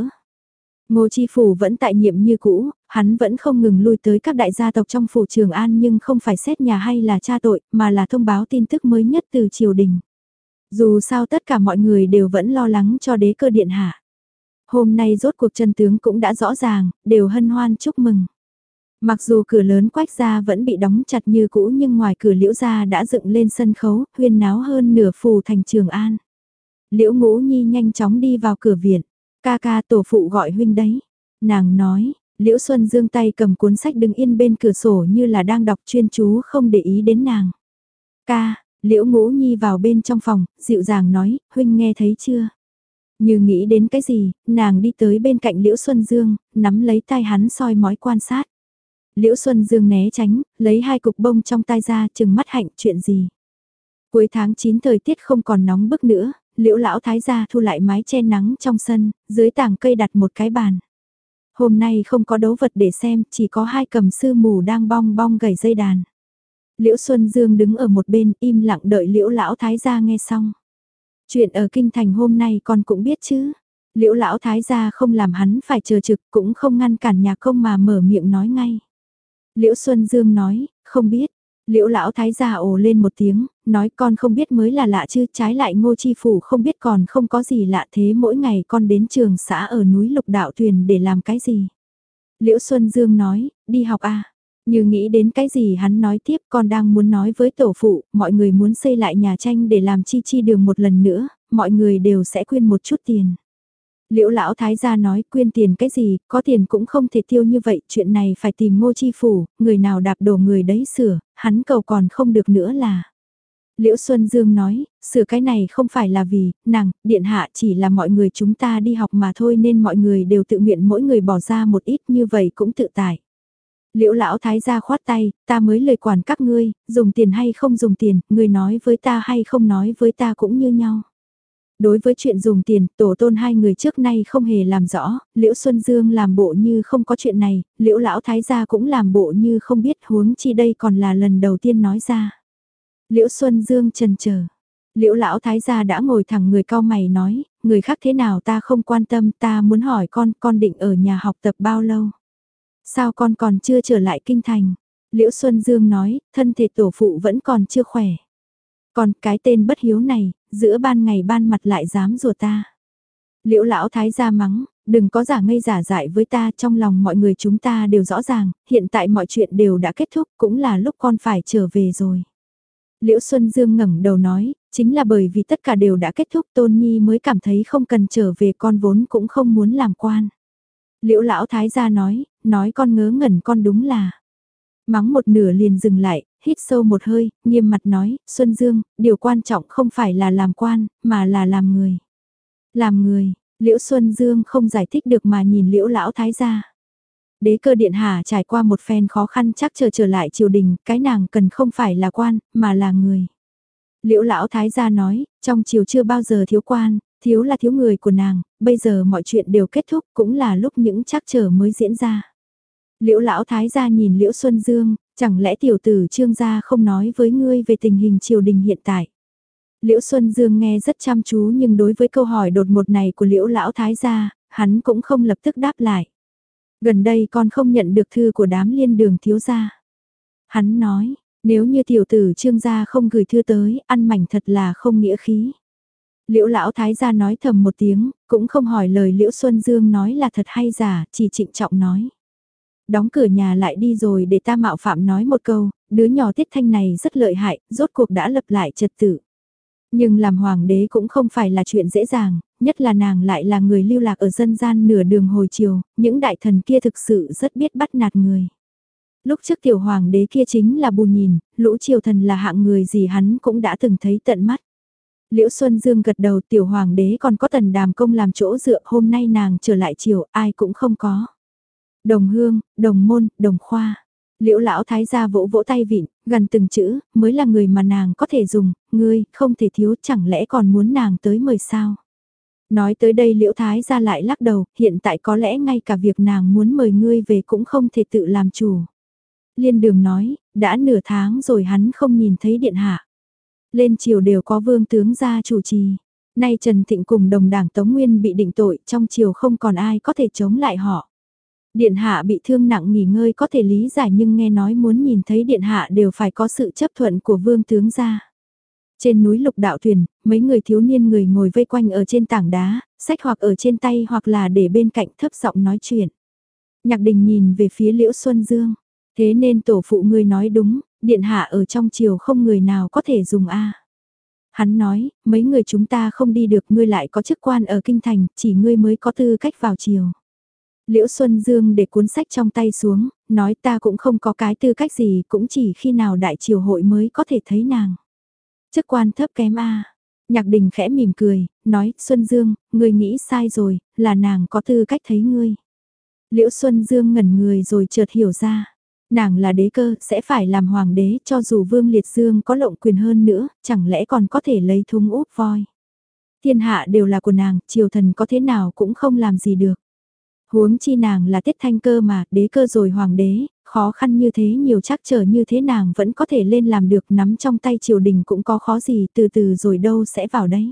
Ngô Chi Phủ vẫn tại nhiệm như cũ, hắn vẫn không ngừng lui tới các đại gia tộc trong phủ Trường An nhưng không phải xét nhà hay là tra tội, mà là thông báo tin tức mới nhất từ triều đình. Dù sao tất cả mọi người đều vẫn lo lắng cho đế cơ điện hạ. Hôm nay rốt cuộc chân tướng cũng đã rõ ràng, đều hân hoan chúc mừng. Mặc dù cửa lớn Quách gia vẫn bị đóng chặt như cũ nhưng ngoài cửa Liễu gia đã dựng lên sân khấu, huyên náo hơn nửa phủ thành Trường An. Liễu Ngũ Nhi nhanh chóng đi vào cửa viện. Ca ca tổ phụ gọi huynh đấy. Nàng nói, Liễu Xuân Dương tay cầm cuốn sách đứng yên bên cửa sổ như là đang đọc chuyên chú không để ý đến nàng. Ca, Liễu Ngũ Nhi vào bên trong phòng, dịu dàng nói, huynh nghe thấy chưa? Như nghĩ đến cái gì, nàng đi tới bên cạnh Liễu Xuân Dương, nắm lấy tay hắn soi mói quan sát. Liễu Xuân Dương né tránh, lấy hai cục bông trong tay ra chừng mắt hạnh chuyện gì. Cuối tháng chín thời tiết không còn nóng bức nữa, Liễu lão thái gia thu lại mái che nắng trong sân, dưới tảng cây đặt một cái bàn. Hôm nay không có đấu vật để xem, chỉ có hai cầm sư mù đang bong bong gảy dây đàn. Liễu Xuân Dương đứng ở một bên im lặng đợi Liễu lão thái gia nghe xong. Chuyện ở kinh thành hôm nay con cũng biết chứ. Liễu lão thái gia không làm hắn phải chờ trực, cũng không ngăn cản nhà công mà mở miệng nói ngay. Liễu Xuân Dương nói, không biết. Liễu lão thái gia ồ lên một tiếng, nói con không biết mới là lạ chứ, trái lại Ngô Chi Phủ không biết còn không có gì lạ thế, mỗi ngày con đến trường xã ở núi Lục Đạo Tuyền để làm cái gì. Liễu Xuân Dương nói, đi học à. Như nghĩ đến cái gì hắn nói tiếp, con đang muốn nói với tổ phụ, mọi người muốn xây lại nhà tranh để làm chi chi đường một lần nữa, mọi người đều sẽ quyên một chút tiền. Liễu lão thái gia nói quyên tiền cái gì, có tiền cũng không thể tiêu như vậy, chuyện này phải tìm Ngô Chi Phủ, người nào đạp đổ người đấy sửa, hắn cầu còn không được nữa là. Liễu Xuân Dương nói, sửa cái này không phải là vì, nàng, điện hạ chỉ là mọi người chúng ta đi học mà thôi nên mọi người đều tự nguyện mỗi người bỏ ra một ít như vậy cũng tự tại. Liễu lão thái gia khoát tay, ta mới lời quản các ngươi, dùng tiền hay không dùng tiền, ngươi nói với ta hay không nói với ta cũng như nhau. Đối với chuyện dùng tiền, tổ tôn hai người trước nay không hề làm rõ, Liễu Xuân Dương làm bộ như không có chuyện này, Liễu lão thái gia cũng làm bộ như không biết, huống chi đây còn là lần đầu tiên nói ra. Liễu Xuân Dương chần chờ. Liễu lão thái gia đã ngồi thẳng người cau mày nói, người khác thế nào ta không quan tâm, ta muốn hỏi con, con định ở nhà học tập bao lâu? Sao con còn chưa trở lại kinh thành? Liễu Xuân Dương nói, thân thể tổ phụ vẫn còn chưa khỏe. Còn cái tên bất hiếu này, giữa ban ngày ban mặt lại dám rùa ta. Liễu lão thái gia mắng, đừng có giả ngây giả dại với ta, trong lòng mọi người chúng ta đều rõ ràng, hiện tại mọi chuyện đều đã kết thúc, cũng là lúc con phải trở về rồi. Liễu Xuân Dương ngẩng đầu nói, chính là bởi vì tất cả đều đã kết thúc Tôn Nhi mới cảm thấy không cần trở về, con vốn cũng không muốn làm quan. Liễu lão thái gia nói, nói con ngớ ngẩn con đúng là. Mắng một nửa liền dừng lại, hít sâu một hơi, nghiêm mặt nói, Xuân Dương, điều quan trọng không phải là làm quan, mà là làm người. Làm người, Liễu Xuân Dương không giải thích được mà nhìn Liễu lão thái gia. Đế cơ điện hạ trải qua một phen khó khăn chắc chờ trở lại triều đình, cái nàng cần không phải là quan, mà là người. Liễu lão thái gia nói, trong triều chưa bao giờ thiếu quan, thiếu là thiếu người của nàng, bây giờ mọi chuyện đều kết thúc, cũng là lúc những trắc trở mới diễn ra. Liễu lão thái gia nhìn Liễu Xuân Dương, chẳng lẽ tiểu tử Trương gia không nói với ngươi về tình hình triều đình hiện tại? Liễu Xuân Dương nghe rất chăm chú nhưng đối với câu hỏi đột ngột này của Liễu lão thái gia, hắn cũng không lập tức đáp lại. Gần đây con không nhận được thư của đám liên đường thiếu gia. Hắn nói, nếu như tiểu tử Trương gia không gửi thư tới, ăn mảnh thật là không nghĩa khí. Liễu lão thái gia nói thầm một tiếng, cũng không hỏi lời Liễu Xuân Dương nói là thật hay giả, chỉ trịnh trọng nói. Đóng cửa nhà lại đi rồi để ta mạo phạm nói một câu, đứa nhỏ Tiết Thanh này rất lợi hại, rốt cuộc đã lập lại trật tự. Nhưng làm hoàng đế cũng không phải là chuyện dễ dàng, nhất là nàng lại là người lưu lạc ở dân gian nửa đường hồi chiều, những đại thần kia thực sự rất biết bắt nạt người. Lúc trước tiểu hoàng đế kia chính là bù nhìn, lũ triều thần là hạng người gì hắn cũng đã từng thấy tận mắt. Liễu Xuân Dương gật đầu, tiểu hoàng đế còn có Tần Đàm Công làm chỗ dựa, hôm nay nàng trở lại triều ai cũng không có. Đồng hương, đồng môn, đồng khoa. Liễu lão thái gia vỗ vỗ tay vịn, gần từng chữ, mới là người mà nàng có thể dùng, ngươi, không thể thiếu, chẳng lẽ còn muốn nàng tới mời sao? Nói tới đây Liễu thái gia lại lắc đầu, hiện tại có lẽ ngay cả việc nàng muốn mời ngươi về cũng không thể tự làm chủ. Liên đường nói, đã nửa tháng rồi hắn không nhìn thấy điện hạ. Lên triều đều có vương tướng gia chủ trì. Nay Trần Thịnh cùng đồng đảng Tống Nguyên bị định tội, trong triều không còn ai có thể chống lại họ. Điện hạ bị thương nặng nghỉ ngơi có thể lý giải nhưng nghe nói muốn nhìn thấy điện hạ đều phải có sự chấp thuận của vương tướng gia. Trên núi Lục Đạo Thuyền, mấy người thiếu niên người ngồi vây quanh ở trên tảng đá, sách hoặc ở trên tay hoặc là để bên cạnh thấp giọng nói chuyện. Nhạc Đình nhìn về phía Liễu Xuân Dương, thế nên tổ phụ ngươi nói đúng, điện hạ ở trong triều không người nào có thể dùng a. Hắn nói, mấy người chúng ta không đi được, ngươi lại có chức quan ở kinh thành, chỉ ngươi mới có tư cách vào triều. Liễu Xuân Dương để cuốn sách trong tay xuống, nói ta cũng không có cái tư cách gì, cũng chỉ khi nào đại triều hội mới có thể thấy nàng. Chức quan thấp kém a. Nhạc Đình khẽ mỉm cười, nói, Xuân Dương, ngươi nghĩ sai rồi, là nàng có tư cách thấy ngươi. Liễu Xuân Dương ngẩn người rồi chợt hiểu ra. Nàng là đế cơ, sẽ phải làm hoàng đế, cho dù Vương Liệt Dương có lộng quyền hơn nữa, chẳng lẽ còn có thể lấy thúng úp voi. Thiên hạ đều là của nàng, triều thần có thế nào cũng không làm gì được. Huống chi nàng là Tiết Thanh cơ mà, đế cơ rồi hoàng đế, khó khăn như thế nhiều trắc trở như thế nàng vẫn có thể lên làm được, nắm trong tay triều đình cũng có khó gì, từ từ rồi đâu sẽ vào đấy.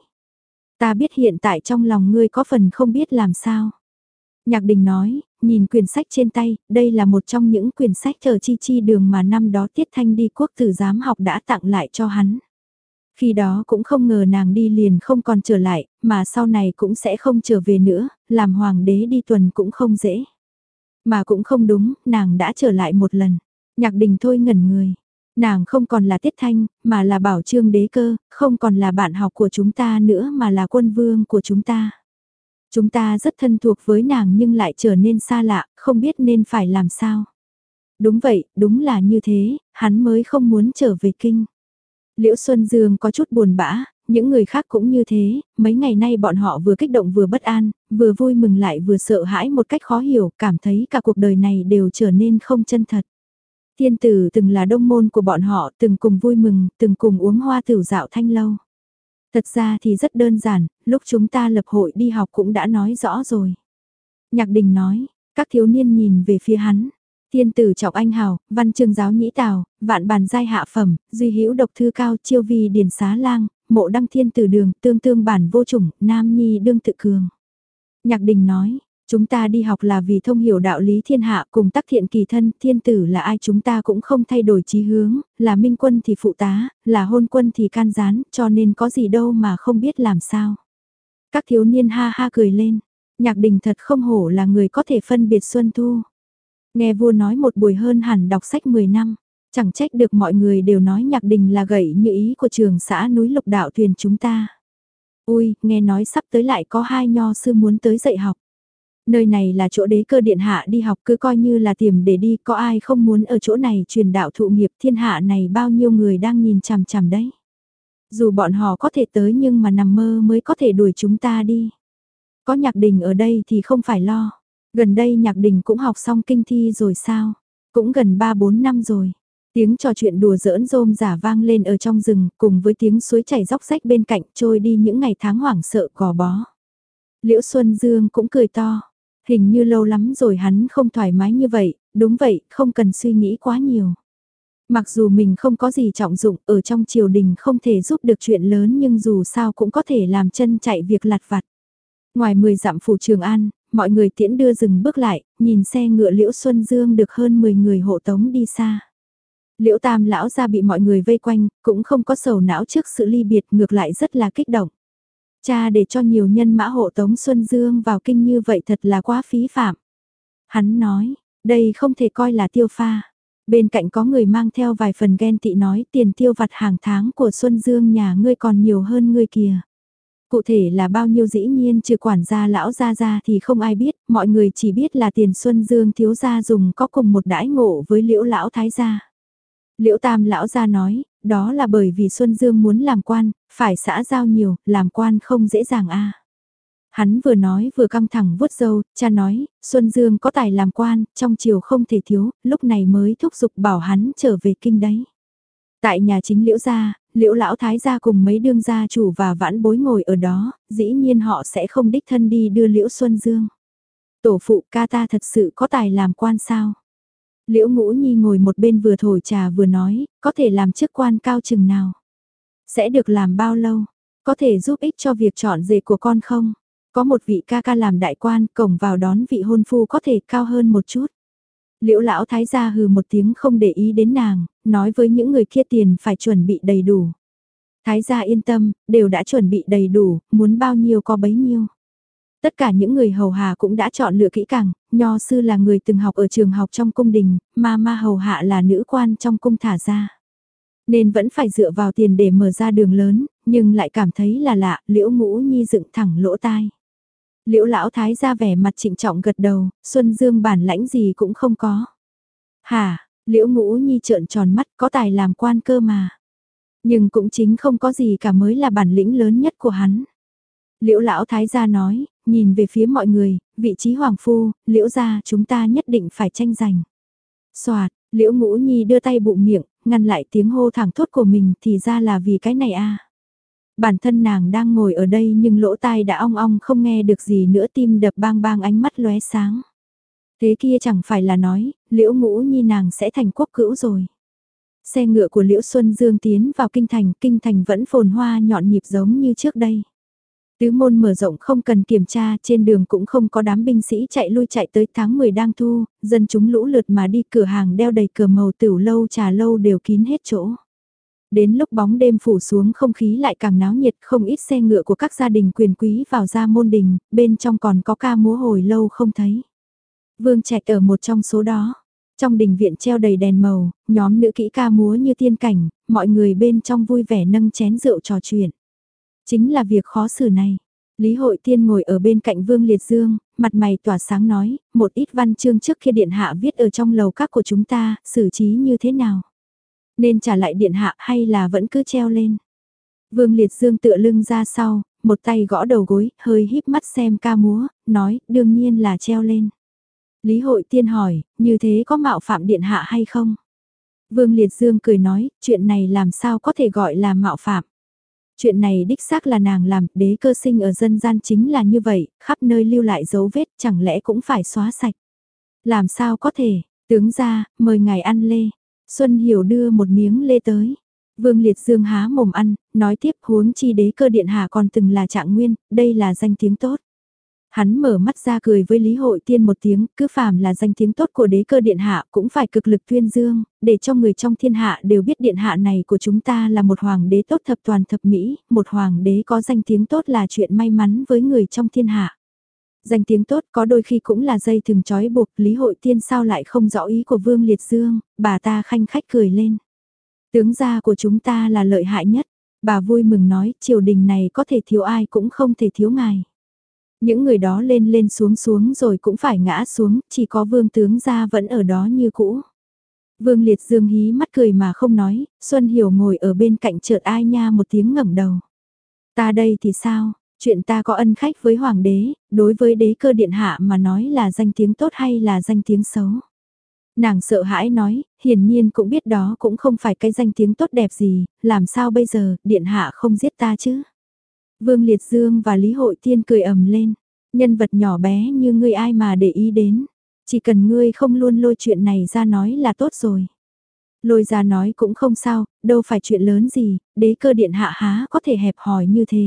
Ta biết hiện tại trong lòng ngươi có phần không biết làm sao. Nhạc Đình nói, nhìn quyển sách trên tay, đây là một trong những quyển sách thờ chi chi đường mà năm đó Tiết Thanh đi quốc tử giám học đã tặng lại cho hắn. Khi đó cũng không ngờ nàng đi liền không còn trở lại, mà sau này cũng sẽ không trở về nữa, làm hoàng đế đi tuần cũng không dễ. Mà cũng không đúng, nàng đã trở lại một lần. Nhạc Đình thôi ngẩn người. Nàng không còn là Tiết Thanh, mà là Bảo Trương đế cơ, không còn là bạn học của chúng ta nữa mà là quân vương của chúng ta. Chúng ta rất thân thuộc với nàng nhưng lại trở nên xa lạ, không biết nên phải làm sao. Đúng vậy, đúng là như thế, hắn mới không muốn trở về kinh. Liễu Xuân Dương có chút buồn bã, những người khác cũng như thế, mấy ngày nay bọn họ vừa kích động vừa bất an, vừa vui mừng lại vừa sợ hãi một cách khó hiểu, cảm thấy cả cuộc đời này đều trở nên không chân thật. Thiên tử từng là đông môn của bọn họ, từng cùng vui mừng, từng cùng uống hoa tửu dạo thanh lâu. Thật ra thì rất đơn giản, lúc chúng ta lập hội đi học cũng đã nói rõ rồi. Nhạc Đình nói, các thiếu niên nhìn về phía hắn. Thiên tử trọng anh hào, văn chương giáo nhĩ tào, vạn bàn giai hạ phẩm, duy hữu độc thư cao, chiêu vi điển xá lang, mộ đăng thiên tử đường, tương tương bản vô chủng, nam nhi đương tự cường. Nhạc Đình nói, chúng ta đi học là vì thông hiểu đạo lý thiên hạ cùng tác thiện kỳ thân, thiên tử là ai chúng ta cũng không thay đổi chí hướng, là minh quân thì phụ tá, là hôn quân thì can gián, cho nên có gì đâu mà không biết làm sao. Các thiếu niên ha ha cười lên, Nhạc Đình thật không hổ là người có thể phân biệt xuân thu. Nghe vua nói một buổi hơn hẳn đọc sách mười năm, chẳng trách được mọi người đều nói Nhạc Đình là gậy như ý của trường xã núi Lục Đạo Thuyền chúng ta. Ui, nghe nói sắp tới lại có hai nho sư muốn tới dạy học. Nơi này là chỗ đế cơ điện hạ đi học cứ coi như là tiềm để đi, có ai không muốn ở chỗ này truyền đạo thụ nghiệp thiên hạ này bao nhiêu người đang nhìn chằm chằm đấy. Dù bọn họ có thể tới nhưng mà nằm mơ mới có thể đuổi chúng ta đi. Có Nhạc Đình ở đây thì không phải lo. Gần đây Nhạc Đình cũng học xong kinh thi rồi sao? Cũng gần ba bốn năm rồi. Tiếng trò chuyện đùa giỡn rôm rả vang lên ở trong rừng, cùng với tiếng suối chảy róc rách bên cạnh trôi đi những ngày tháng hoảng sợ gò bó. Liễu Xuân Dương cũng cười to. Hình như lâu lắm rồi hắn không thoải mái như vậy, đúng vậy, không cần suy nghĩ quá nhiều. Mặc dù mình không có gì trọng dụng, ở trong triều đình không thể giúp được chuyện lớn nhưng dù sao cũng có thể làm chân chạy việc lặt vặt. Ngoài mười dặm phủ Trường An, mọi người tiễn đưa dừng bước lại, nhìn xe ngựa Liễu Xuân Dương được hơn mười người hộ tống đi xa. Liễu Tam lão gia bị mọi người vây quanh, cũng không có sầu não trước sự ly biệt, ngược lại rất là kích động. Cha để cho nhiều nhân mã hộ tống Xuân Dương vào kinh như vậy thật là quá phí phạm. Hắn nói, đây không thể coi là tiêu pha. Bên cạnh có người mang theo vài phần ghen tị nói tiền tiêu vặt hàng tháng của Xuân Dương nhà ngươi còn nhiều hơn ngươi kìa. Cụ thể là bao nhiêu dĩ nhiên trừ quản gia lão gia gia thì không ai biết, mọi người chỉ biết là tiền Xuân Dương thiếu gia dùng có cùng một đãi ngộ với Liễu lão thái gia. Liễu Tam lão gia nói, đó là bởi vì Xuân Dương muốn làm quan, phải xã giao nhiều, làm quan không dễ dàng a. Hắn vừa nói vừa căng thẳng vuốt râu, cha nói, Xuân Dương có tài làm quan, trong triều không thể thiếu, lúc này mới thúc giục bảo hắn trở về kinh đấy. Tại nhà chính Liễu gia, Liễu lão thái gia cùng mấy đương gia chủ và vãn bối ngồi ở đó, dĩ nhiên họ sẽ không đích thân đi đưa Liễu Xuân Dương. Tổ phụ ca ta thật sự có tài làm quan sao? Liễu Ngũ Nhi ngồi một bên vừa thổi trà vừa nói, có thể làm chức quan cao chừng nào? Sẽ được làm bao lâu? Có thể giúp ích cho việc chọn rể của con không? Có một vị ca ca làm đại quan, cổng vào đón vị hôn phu có thể cao hơn một chút. Liễu lão thái gia hừ một tiếng không để ý đến nàng, nói với những người kia tiền phải chuẩn bị đầy đủ. Thái gia yên tâm, đều đã chuẩn bị đầy đủ, muốn bao nhiêu có bấy nhiêu. Tất cả những người hầu hạ cũng đã chọn lựa kỹ càng, nho sư là người từng học ở trường học trong cung đình, mà ma hầu hạ là nữ quan trong cung thả ra. Nên vẫn phải dựa vào tiền để mở ra đường lớn, nhưng lại cảm thấy là lạ, Liễu Ngũ Nhi dựng thẳng lỗ tai. Liễu lão thái ra vẻ mặt trịnh trọng gật đầu, Xuân Dương bản lãnh gì cũng không có. Hả, Liễu Ngũ Nhi trợn tròn mắt có tài làm quan cơ mà. Nhưng cũng chính không có gì cả mới là bản lĩnh lớn nhất của hắn. Liễu lão thái gia nói, nhìn về phía mọi người, vị trí hoàng phu, Liễu gia chúng ta nhất định phải tranh giành. Soạt, Liễu Ngũ Nhi đưa tay bụng miệng, ngăn lại tiếng hô thẳng thốt của mình thì ra là vì cái này à. Bản thân nàng đang ngồi ở đây nhưng lỗ tai đã ong ong không nghe được gì nữa, tim đập bang bang, ánh mắt lóe sáng. Thế kia chẳng phải là nói, Liễu Ngũ Nhi nàng sẽ thành quốc cữu rồi. Xe ngựa của Liễu Xuân Dương tiến vào kinh thành, kinh thành vẫn phồn hoa nhọn nhịp giống như trước đây. Tứ môn mở rộng không cần kiểm tra, trên đường cũng không có đám binh sĩ chạy lui chạy tới, tháng mười đang thu, dân chúng lũ lượt mà đi, cửa hàng đeo đầy cờ màu, tửu lâu trà lâu đều kín hết chỗ. Đến lúc bóng đêm phủ xuống không khí lại càng náo nhiệt, không ít xe ngựa của các gia đình quyền quý vào ra môn đình, bên trong còn có ca múa hồi lâu không thấy. Vương Trạch ở một trong số đó. Trong đình viện treo đầy đèn màu, nhóm nữ kỹ ca múa như tiên cảnh, mọi người bên trong vui vẻ nâng chén rượu trò chuyện. Chính là việc khó xử này. Lý Hội Tiên ngồi ở bên cạnh Vương Liệt Dương, mặt mày tỏa sáng nói, một ít văn chương trước kia điện hạ viết ở trong lầu các của chúng ta, xử trí như thế nào? Nên trả lại điện hạ hay là vẫn cứ treo lên? Vương Liệt Dương tựa lưng ra sau, một tay gõ đầu gối, hơi híp mắt xem ca múa, nói, đương nhiên là treo lên. Lý Hội Tiên hỏi, như thế có mạo phạm điện hạ hay không? Vương Liệt Dương cười nói, chuyện này làm sao có thể gọi là mạo phạm. Chuyện này đích xác là nàng làm, đế cơ sinh ở dân gian chính là như vậy, khắp nơi lưu lại dấu vết, chẳng lẽ cũng phải xóa sạch. Làm sao có thể, tướng ra, mời ngài ăn lê. Xuân Hiểu đưa một miếng lê tới. Vương Liệt Dương há mồm ăn, nói tiếp huống chi đế cơ điện hạ còn từng là Trạng Nguyên, đây là danh tiếng tốt. Hắn mở mắt ra cười với Lý Hội Tiên một tiếng, cứ phàm là danh tiếng tốt của đế cơ điện hạ cũng phải cực lực tuyên dương, để cho người trong thiên hạ đều biết điện hạ này của chúng ta là một hoàng đế tốt thập toàn thập mỹ, một hoàng đế có danh tiếng tốt là chuyện may mắn với người trong thiên hạ. Danh tiếng tốt có đôi khi cũng là dây thừng trói buộc, Lý Hội Tiên sao lại không rõ ý của Vương Liệt Dương, bà ta khanh khách cười lên. Tướng gia của chúng ta là lợi hại nhất, bà vui mừng nói, triều đình này có thể thiếu ai cũng không thể thiếu ngài. Những người đó lên lên xuống xuống rồi cũng phải ngã xuống, chỉ có vương tướng gia vẫn ở đó như cũ. Vương Liệt Dương hí mắt cười mà không nói, Xuân Hiểu ngồi ở bên cạnh chợt ai nha một tiếng ngẩng đầu. Ta đây thì sao, chuyện ta có ân khách với hoàng đế, đối với đế cơ điện hạ mà nói là danh tiếng tốt hay là danh tiếng xấu. Nàng sợ hãi nói, hiển nhiên cũng biết đó cũng không phải cái danh tiếng tốt đẹp gì, làm sao bây giờ, điện hạ không giết ta chứ. Vương Liệt Dương và Lý Hội Tiên cười ầm lên, nhân vật nhỏ bé như ngươi ai mà để ý đến, chỉ cần ngươi không luôn lôi chuyện này ra nói là tốt rồi. Lôi ra nói cũng không sao, đâu phải chuyện lớn gì, đế cơ điện hạ há có thể hẹp hòi như thế.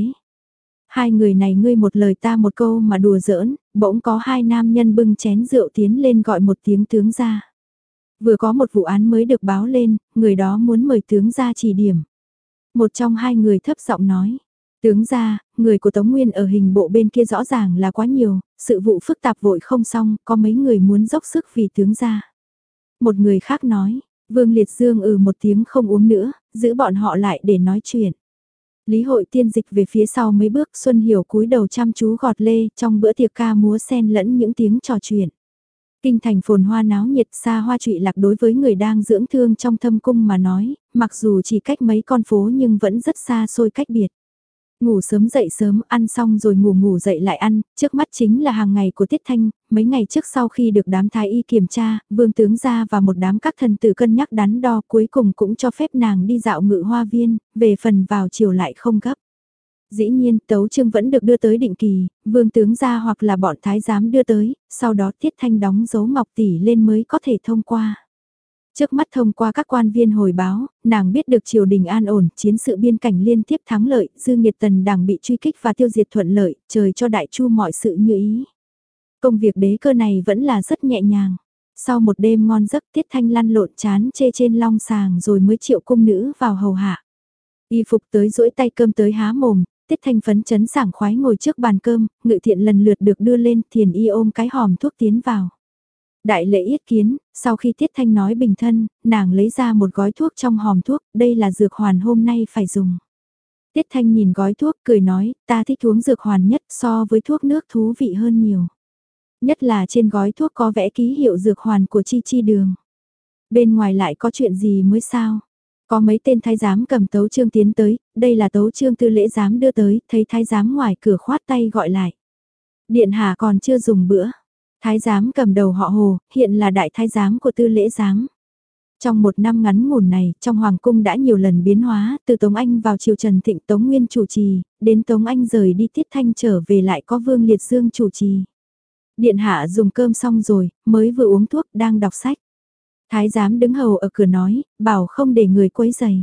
Hai người này ngươi một lời ta một câu mà đùa giỡn, bỗng có hai nam nhân bưng chén rượu tiến lên gọi một tiếng tướng ra. Vừa có một vụ án mới được báo lên, người đó muốn mời tướng ra chỉ điểm. Một trong hai người thấp giọng nói, tướng ra, người của Tống Nguyên ở hình bộ bên kia rõ ràng là quá nhiều, sự vụ phức tạp vội không xong, có mấy người muốn dốc sức vì tướng ra. Một người khác nói, Vương Liệt Dương ừ một tiếng không uống nữa, giữ bọn họ lại để nói chuyện. Lý Hội Tiên dịch về phía sau mấy bước, Xuân Hiểu cúi đầu chăm chú gọt lê, trong bữa tiệc ca múa xen lẫn những tiếng trò chuyện. Kinh thành phồn hoa náo nhiệt, xa hoa trụy lạc đối với người đang dưỡng thương trong thâm cung mà nói, mặc dù chỉ cách mấy con phố nhưng vẫn rất xa xôi cách biệt. Ngủ sớm dậy sớm, ăn xong rồi ngủ ngủ dậy lại ăn, trước mắt chính là hàng ngày của Tiết Thanh, mấy ngày trước sau khi được đám thái y kiểm tra, vương tướng gia và một đám các thần tử cân nhắc đắn đo cuối cùng cũng cho phép nàng đi dạo ngự hoa viên, về phần vào chiều lại không gấp. Dĩ nhiên, tấu chương vẫn được đưa tới định kỳ, vương tướng gia hoặc là bọn thái giám đưa tới, sau đó Tiết Thanh đóng dấu ngọc tỷ lên mới có thể thông qua. Trước mắt thông qua các quan viên hồi báo, nàng biết được triều đình an ổn, chiến sự biên cảnh liên tiếp thắng lợi, dư nghiệt tần đảng bị truy kích và tiêu diệt thuận lợi, trời cho đại chu mọi sự như ý. Công việc đế cơ này vẫn là rất nhẹ nhàng. Sau một đêm ngon giấc Tiết Thanh lăn lộn chán chê trên long sàng rồi mới triệu cung nữ vào hầu hạ. Y phục tới duỗi tay cơm tới há mồm, Tiết Thanh phấn chấn sảng khoái ngồi trước bàn cơm, ngự thiện lần lượt được đưa lên, thiền y ôm cái hòm thuốc tiến vào. Đại lễ yết kiến, sau khi Tiết Thanh nói bình thân, nàng lấy ra một gói thuốc trong hòm thuốc, đây là dược hoàn hôm nay phải dùng. Tiết Thanh nhìn gói thuốc cười nói, ta thích uống dược hoàn nhất so với thuốc nước thú vị hơn nhiều. Nhất là trên gói thuốc có vẽ ký hiệu dược hoàn của Chi Chi Đường. Bên ngoài lại có chuyện gì mới sao? Có mấy tên thái giám cầm tấu chương tiến tới, đây là tấu chương tư lễ giám đưa tới, thấy thái giám ngoài cửa khoát tay gọi lại. Điện hạ còn chưa dùng bữa. Thái giám cầm đầu họ Hồ, hiện là đại thái giám của tư lễ giám. Trong một năm ngắn ngủn này, trong Hoàng cung đã nhiều lần biến hóa, từ Tống Anh vào triều Trần Thịnh Tống Nguyên chủ trì, đến Tống Anh rời đi Tiết Thanh trở về lại có Vương Liệt Dương chủ trì. Điện hạ dùng cơm xong rồi, mới vừa uống thuốc, đang đọc sách. Thái giám đứng hầu ở cửa nói, bảo không để người quấy rầy.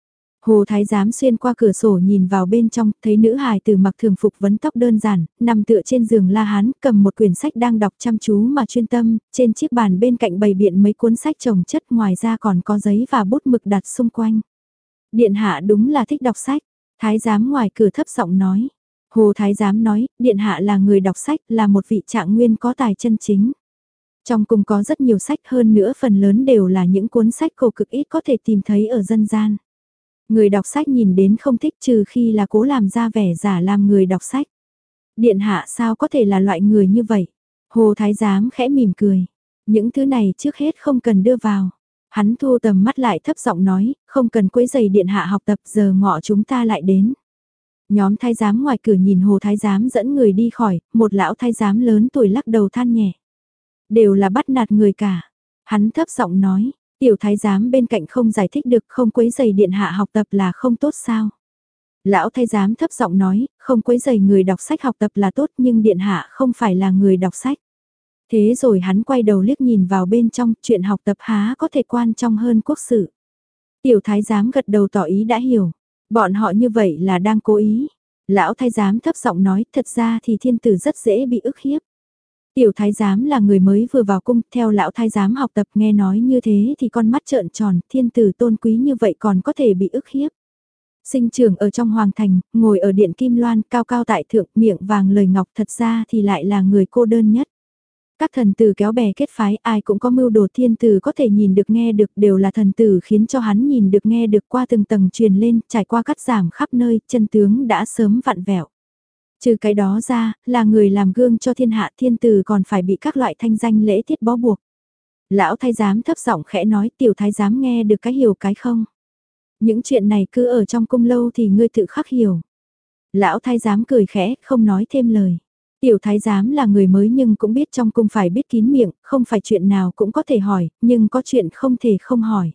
Hồ thái giám xuyên qua cửa sổ nhìn vào bên trong, thấy nữ hài tử mặc thường phục vấn tóc đơn giản, nằm tựa trên giường la hán, cầm một quyển sách đang đọc chăm chú mà chuyên tâm, trên chiếc bàn bên cạnh bày biện mấy cuốn sách chồng chất, ngoài ra còn có giấy và bút mực đặt xung quanh. Điện hạ đúng là thích đọc sách, thái giám ngoài cửa thấp giọng nói. Hồ thái giám nói, điện hạ là người đọc sách, là một vị trạng nguyên có tài chân chính. Trong cung có rất nhiều sách, hơn nữa phần lớn đều là những cuốn sách cổ cực ít có thể tìm thấy ở dân gian. Người đọc sách nhìn đến không thích trừ khi là cố làm ra vẻ giả làm người đọc sách. Điện hạ sao có thể là loại người như vậy? Hồ thái giám khẽ mỉm cười. Những thứ này trước hết không cần đưa vào. Hắn thu tầm mắt lại thấp giọng nói, không cần quấy giày điện hạ học tập, giờ ngọ chúng ta lại đến. Nhóm thái giám ngoài cửa nhìn hồ thái giám dẫn người đi khỏi, một lão thái giám lớn tuổi lắc đầu than nhẹ. Đều là bắt nạt người cả. Hắn thấp giọng nói, Tiểu thái giám bên cạnh không giải thích được, không quấy giày điện hạ học tập là không tốt sao? Lão thái giám thấp giọng nói, không quấy giày người đọc sách học tập là tốt nhưng điện hạ không phải là người đọc sách. Thế rồi hắn quay đầu liếc nhìn vào bên trong, chuyện học tập há có thể quan trọng hơn quốc sự. Tiểu thái giám gật đầu tỏ ý đã hiểu, bọn họ như vậy là đang cố ý. Lão thái giám thấp giọng nói, thật ra thì thiên tử rất dễ bị ức hiếp. Tiểu thái giám là người mới vừa vào cung, theo lão thái giám học tập nghe nói như thế thì con mắt trợn tròn, thiên tử tôn quý như vậy còn có thể bị ức hiếp. Sinh trưởng ở trong hoàng thành, ngồi ở điện kim loan cao cao tại thượng, miệng vàng lời ngọc, thật ra thì lại là người cô đơn nhất. Các thần tử kéo bè kết phái, ai cũng có mưu đồ, thiên tử có thể nhìn được nghe được, đều là thần tử khiến cho hắn nhìn được nghe được, qua từng tầng truyền lên, trải qua cắt giảm khắp nơi, chân tướng đã sớm vặn vẹo. Trừ cái đó ra, là người làm gương cho thiên hạ, thiên tử còn phải bị các loại thanh danh lễ tiết bó buộc. Lão thái giám thấp giọng khẽ nói, tiểu thái giám nghe được cái hiểu cái không. Những chuyện này cứ ở trong cung lâu thì ngươi tự khắc hiểu. Lão thái giám cười khẽ, không nói thêm lời. Tiểu thái giám là người mới nhưng cũng biết trong cung phải biết kín miệng, không phải chuyện nào cũng có thể hỏi, nhưng có chuyện không thể không hỏi.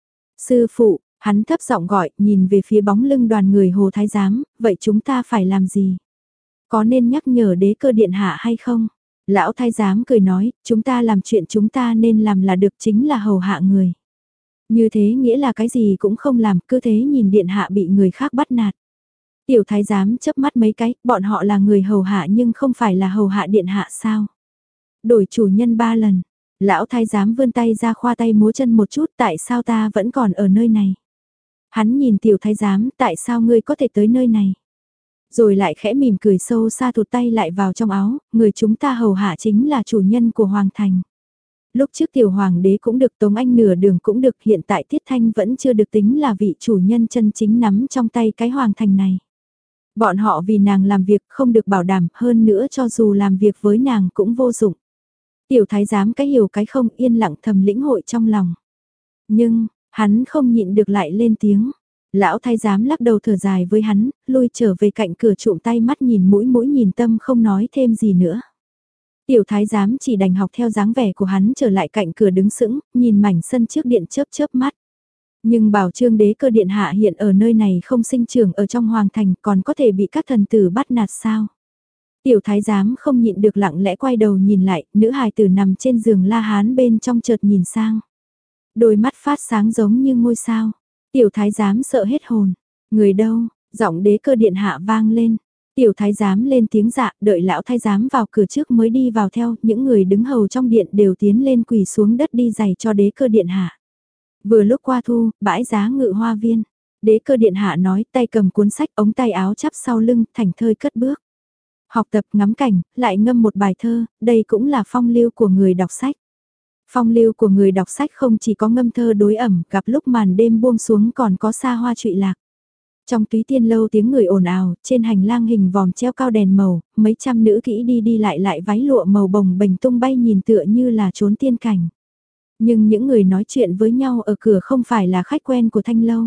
Sư phụ, hắn thấp giọng gọi, nhìn về phía bóng lưng đoàn người Hồ thái giám, vậy chúng ta phải làm gì? Có nên nhắc nhở đế cơ điện hạ hay không? Lão thái giám cười nói, chúng ta làm chuyện chúng ta nên làm là được, chính là hầu hạ người. Như thế nghĩa là cái gì cũng không làm, cứ thế nhìn điện hạ bị người khác bắt nạt. Tiểu thái giám chớp mắt mấy cái, bọn họ là người hầu hạ nhưng không phải là hầu hạ điện hạ sao? Đổi chủ nhân ba lần, lão thái giám vươn tay ra khoa tay múa chân một chút, tại sao ta vẫn còn ở nơi này? Hắn nhìn tiểu thái giám, tại sao ngươi có thể tới nơi này? Rồi lại khẽ mỉm cười sâu xa, thụt tay lại vào trong áo, người chúng ta hầu hạ chính là chủ nhân của hoàng thành. Lúc trước tiểu hoàng đế cũng được, Tống Anh nửa đường cũng được, hiện tại Tiết Thanh vẫn chưa được tính là vị chủ nhân chân chính nắm trong tay cái hoàng thành này. Bọn họ vì nàng làm việc không được bảo đảm, hơn nữa cho dù làm việc với nàng cũng vô dụng. Tiểu thái giám cái hiểu cái không, yên lặng thầm lĩnh hội trong lòng. Nhưng, hắn không nhịn được lại lên tiếng. Lão thái giám lắc đầu thở dài với hắn, lui trở về cạnh cửa, trụm tay mắt nhìn mũi mũi nhìn tâm, không nói thêm gì nữa. Tiểu thái giám chỉ đành học theo dáng vẻ của hắn, trở lại cạnh cửa đứng sững, nhìn mảnh sân trước điện chớp chớp mắt. Nhưng bảo trương đế cơ điện hạ hiện ở nơi này không sinh trưởng ở trong hoàng thành, còn có thể bị các thần tử bắt nạt sao? Tiểu thái giám không nhịn được lặng lẽ quay đầu nhìn lại, nữ hài tử nằm trên giường La Hán bên trong chợt nhìn sang. Đôi mắt phát sáng giống như ngôi sao. Tiểu thái giám sợ hết hồn. Người đâu? Giọng đế cơ điện hạ vang lên. Tiểu thái giám lên tiếng dạ, đợi lão thái giám vào cửa trước mới đi vào theo, những người đứng hầu trong điện đều tiến lên quỳ xuống đất đi giày cho đế cơ điện hạ. Vừa lúc qua thu, bãi giá ngự hoa viên, đế cơ điện hạ nói, tay cầm cuốn sách, ống tay áo chắp sau lưng, thảnh thơi cất bước. Học tập ngắm cảnh, lại ngâm một bài thơ, đây cũng là phong lưu của người đọc sách. Phong lưu của người đọc sách không chỉ có ngâm thơ đối ẩm, gặp lúc màn đêm buông xuống còn có xa hoa trụy lạc. Trong túy tiên lâu tiếng người ồn ào, trên hành lang hình vòm treo cao đèn màu, mấy trăm nữ kỹ đi đi lại lại váy lụa màu bồng bềnh tung bay nhìn tựa như là trốn tiên cảnh. Nhưng những người nói chuyện với nhau ở cửa không phải là khách quen của thanh lâu.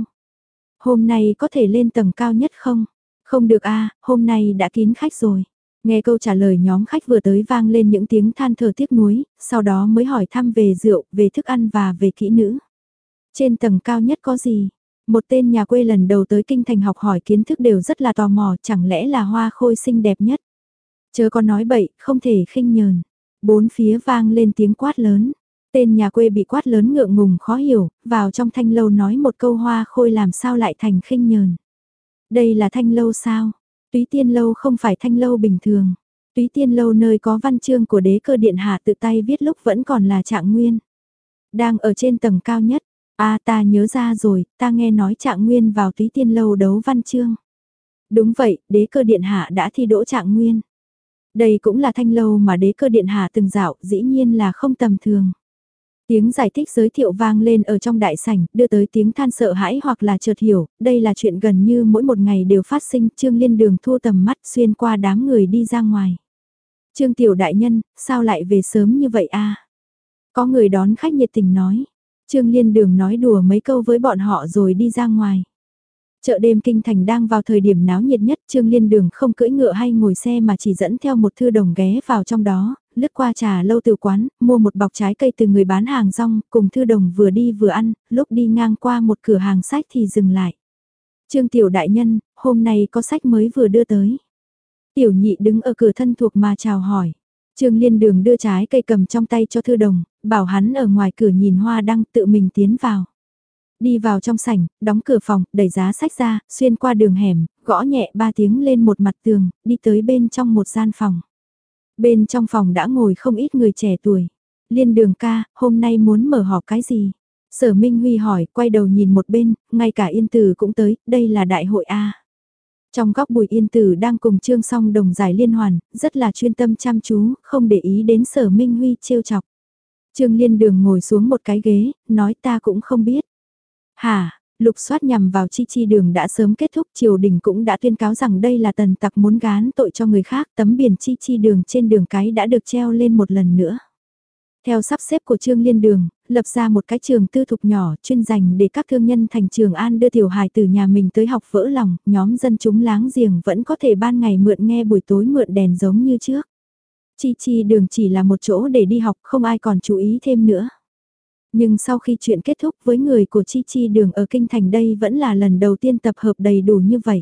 Hôm nay có thể lên tầng cao nhất không? Không được a, hôm nay đã kín khách rồi. Nghe câu trả lời nhóm khách vừa tới vang lên những tiếng than thở tiếc nuối, sau đó mới hỏi thăm về rượu, về thức ăn và về kỹ nữ. Trên tầng cao nhất có gì? Một tên nhà quê lần đầu tới kinh thành học hỏi kiến thức đều rất là tò mò, chẳng lẽ là hoa khôi xinh đẹp nhất? Chớ có nói bậy, không thể khinh nhờn. Bốn phía vang lên tiếng quát lớn. Tên nhà quê bị quát lớn ngượng ngùng khó hiểu, vào trong thanh lâu nói một câu hoa khôi làm sao lại thành khinh nhờn. Đây là thanh lâu sao? Túy tiên lâu không phải thanh lâu bình thường. Túy tiên lâu nơi có văn chương của đế cơ điện hạ tự tay viết lúc vẫn còn là Trạng Nguyên. Đang ở trên tầng cao nhất. À ta nhớ ra rồi, ta nghe nói Trạng Nguyên vào túy tiên lâu đấu văn chương. Đúng vậy, đế cơ điện hạ đã thi đỗ Trạng Nguyên. Đây cũng là thanh lâu mà đế cơ điện hạ từng dạo, dĩ nhiên là không tầm thường. Tiếng giải thích giới thiệu vang lên ở trong đại sảnh, đưa tới tiếng than sợ hãi hoặc là chợt hiểu, đây là chuyện gần như mỗi một ngày đều phát sinh. Trương Liên Đường thua tầm mắt xuyên qua đám người đi ra ngoài. Trương tiểu đại nhân, sao lại về sớm như vậy a? Có người đón khách nhiệt tình nói. Trương Liên Đường nói đùa mấy câu với bọn họ rồi đi ra ngoài. Chợ đêm kinh thành đang vào thời điểm náo nhiệt nhất, Trương Liên Đường không cưỡi ngựa hay ngồi xe mà chỉ dẫn theo một thư đồng ghé vào trong đó, lướt qua trà lâu từ quán, mua một bọc trái cây từ người bán hàng rong, cùng Thư Đồng vừa đi vừa ăn, lúc đi ngang qua một cửa hàng sách thì dừng lại. Trương Tiểu đại nhân, hôm nay có sách mới vừa đưa tới. Tiểu Nhị đứng ở cửa thân thuộc mà chào hỏi. Trương Liên Đường đưa trái cây cầm trong tay cho Thư Đồng, bảo hắn ở ngoài cửa nhìn hoa đăng tự mình tiến vào. Đi vào trong sảnh, đóng cửa phòng, đẩy giá sách ra, xuyên qua đường hẻm, gõ nhẹ ba tiếng lên một mặt tường, đi tới bên trong một gian phòng. Bên trong phòng đã ngồi không ít người trẻ tuổi. Liên Đường ca, hôm nay muốn mở họp cái gì? Sở Minh Huy hỏi, quay đầu nhìn một bên, ngay cả Yên Tử cũng tới, đây là đại hội A. Trong góc Bùi Yên Tử đang cùng Trương Song Đồng giải liên hoàn, rất là chuyên tâm chăm chú, không để ý đến Sở Minh Huy trêu chọc. Trương Liên Đường ngồi xuống một cái ghế, nói ta cũng không biết. Hả, lục soát nhằm vào Chi Chi Đường đã sớm kết thúc, triều đình cũng đã tuyên cáo rằng đây là tần tặc muốn gán tội cho người khác, tấm biển Chi Chi Đường trên đường cái đã được treo lên một lần nữa. Theo sắp xếp của Trương Liên Đường, lập ra một cái trường tư thục nhỏ chuyên dành để các thương nhân thành Trường An đưa tiểu hài từ nhà mình tới học vỡ lòng, nhóm dân chúng láng giềng vẫn có thể ban ngày mượn nghe buổi tối mượn đèn giống như trước. Chi Chi Đường chỉ là một chỗ để đi học, không ai còn chú ý thêm nữa. Nhưng sau khi chuyện kết thúc với người của Chi Chi Đường ở Kinh Thành đây vẫn là lần đầu tiên tập hợp đầy đủ như vậy.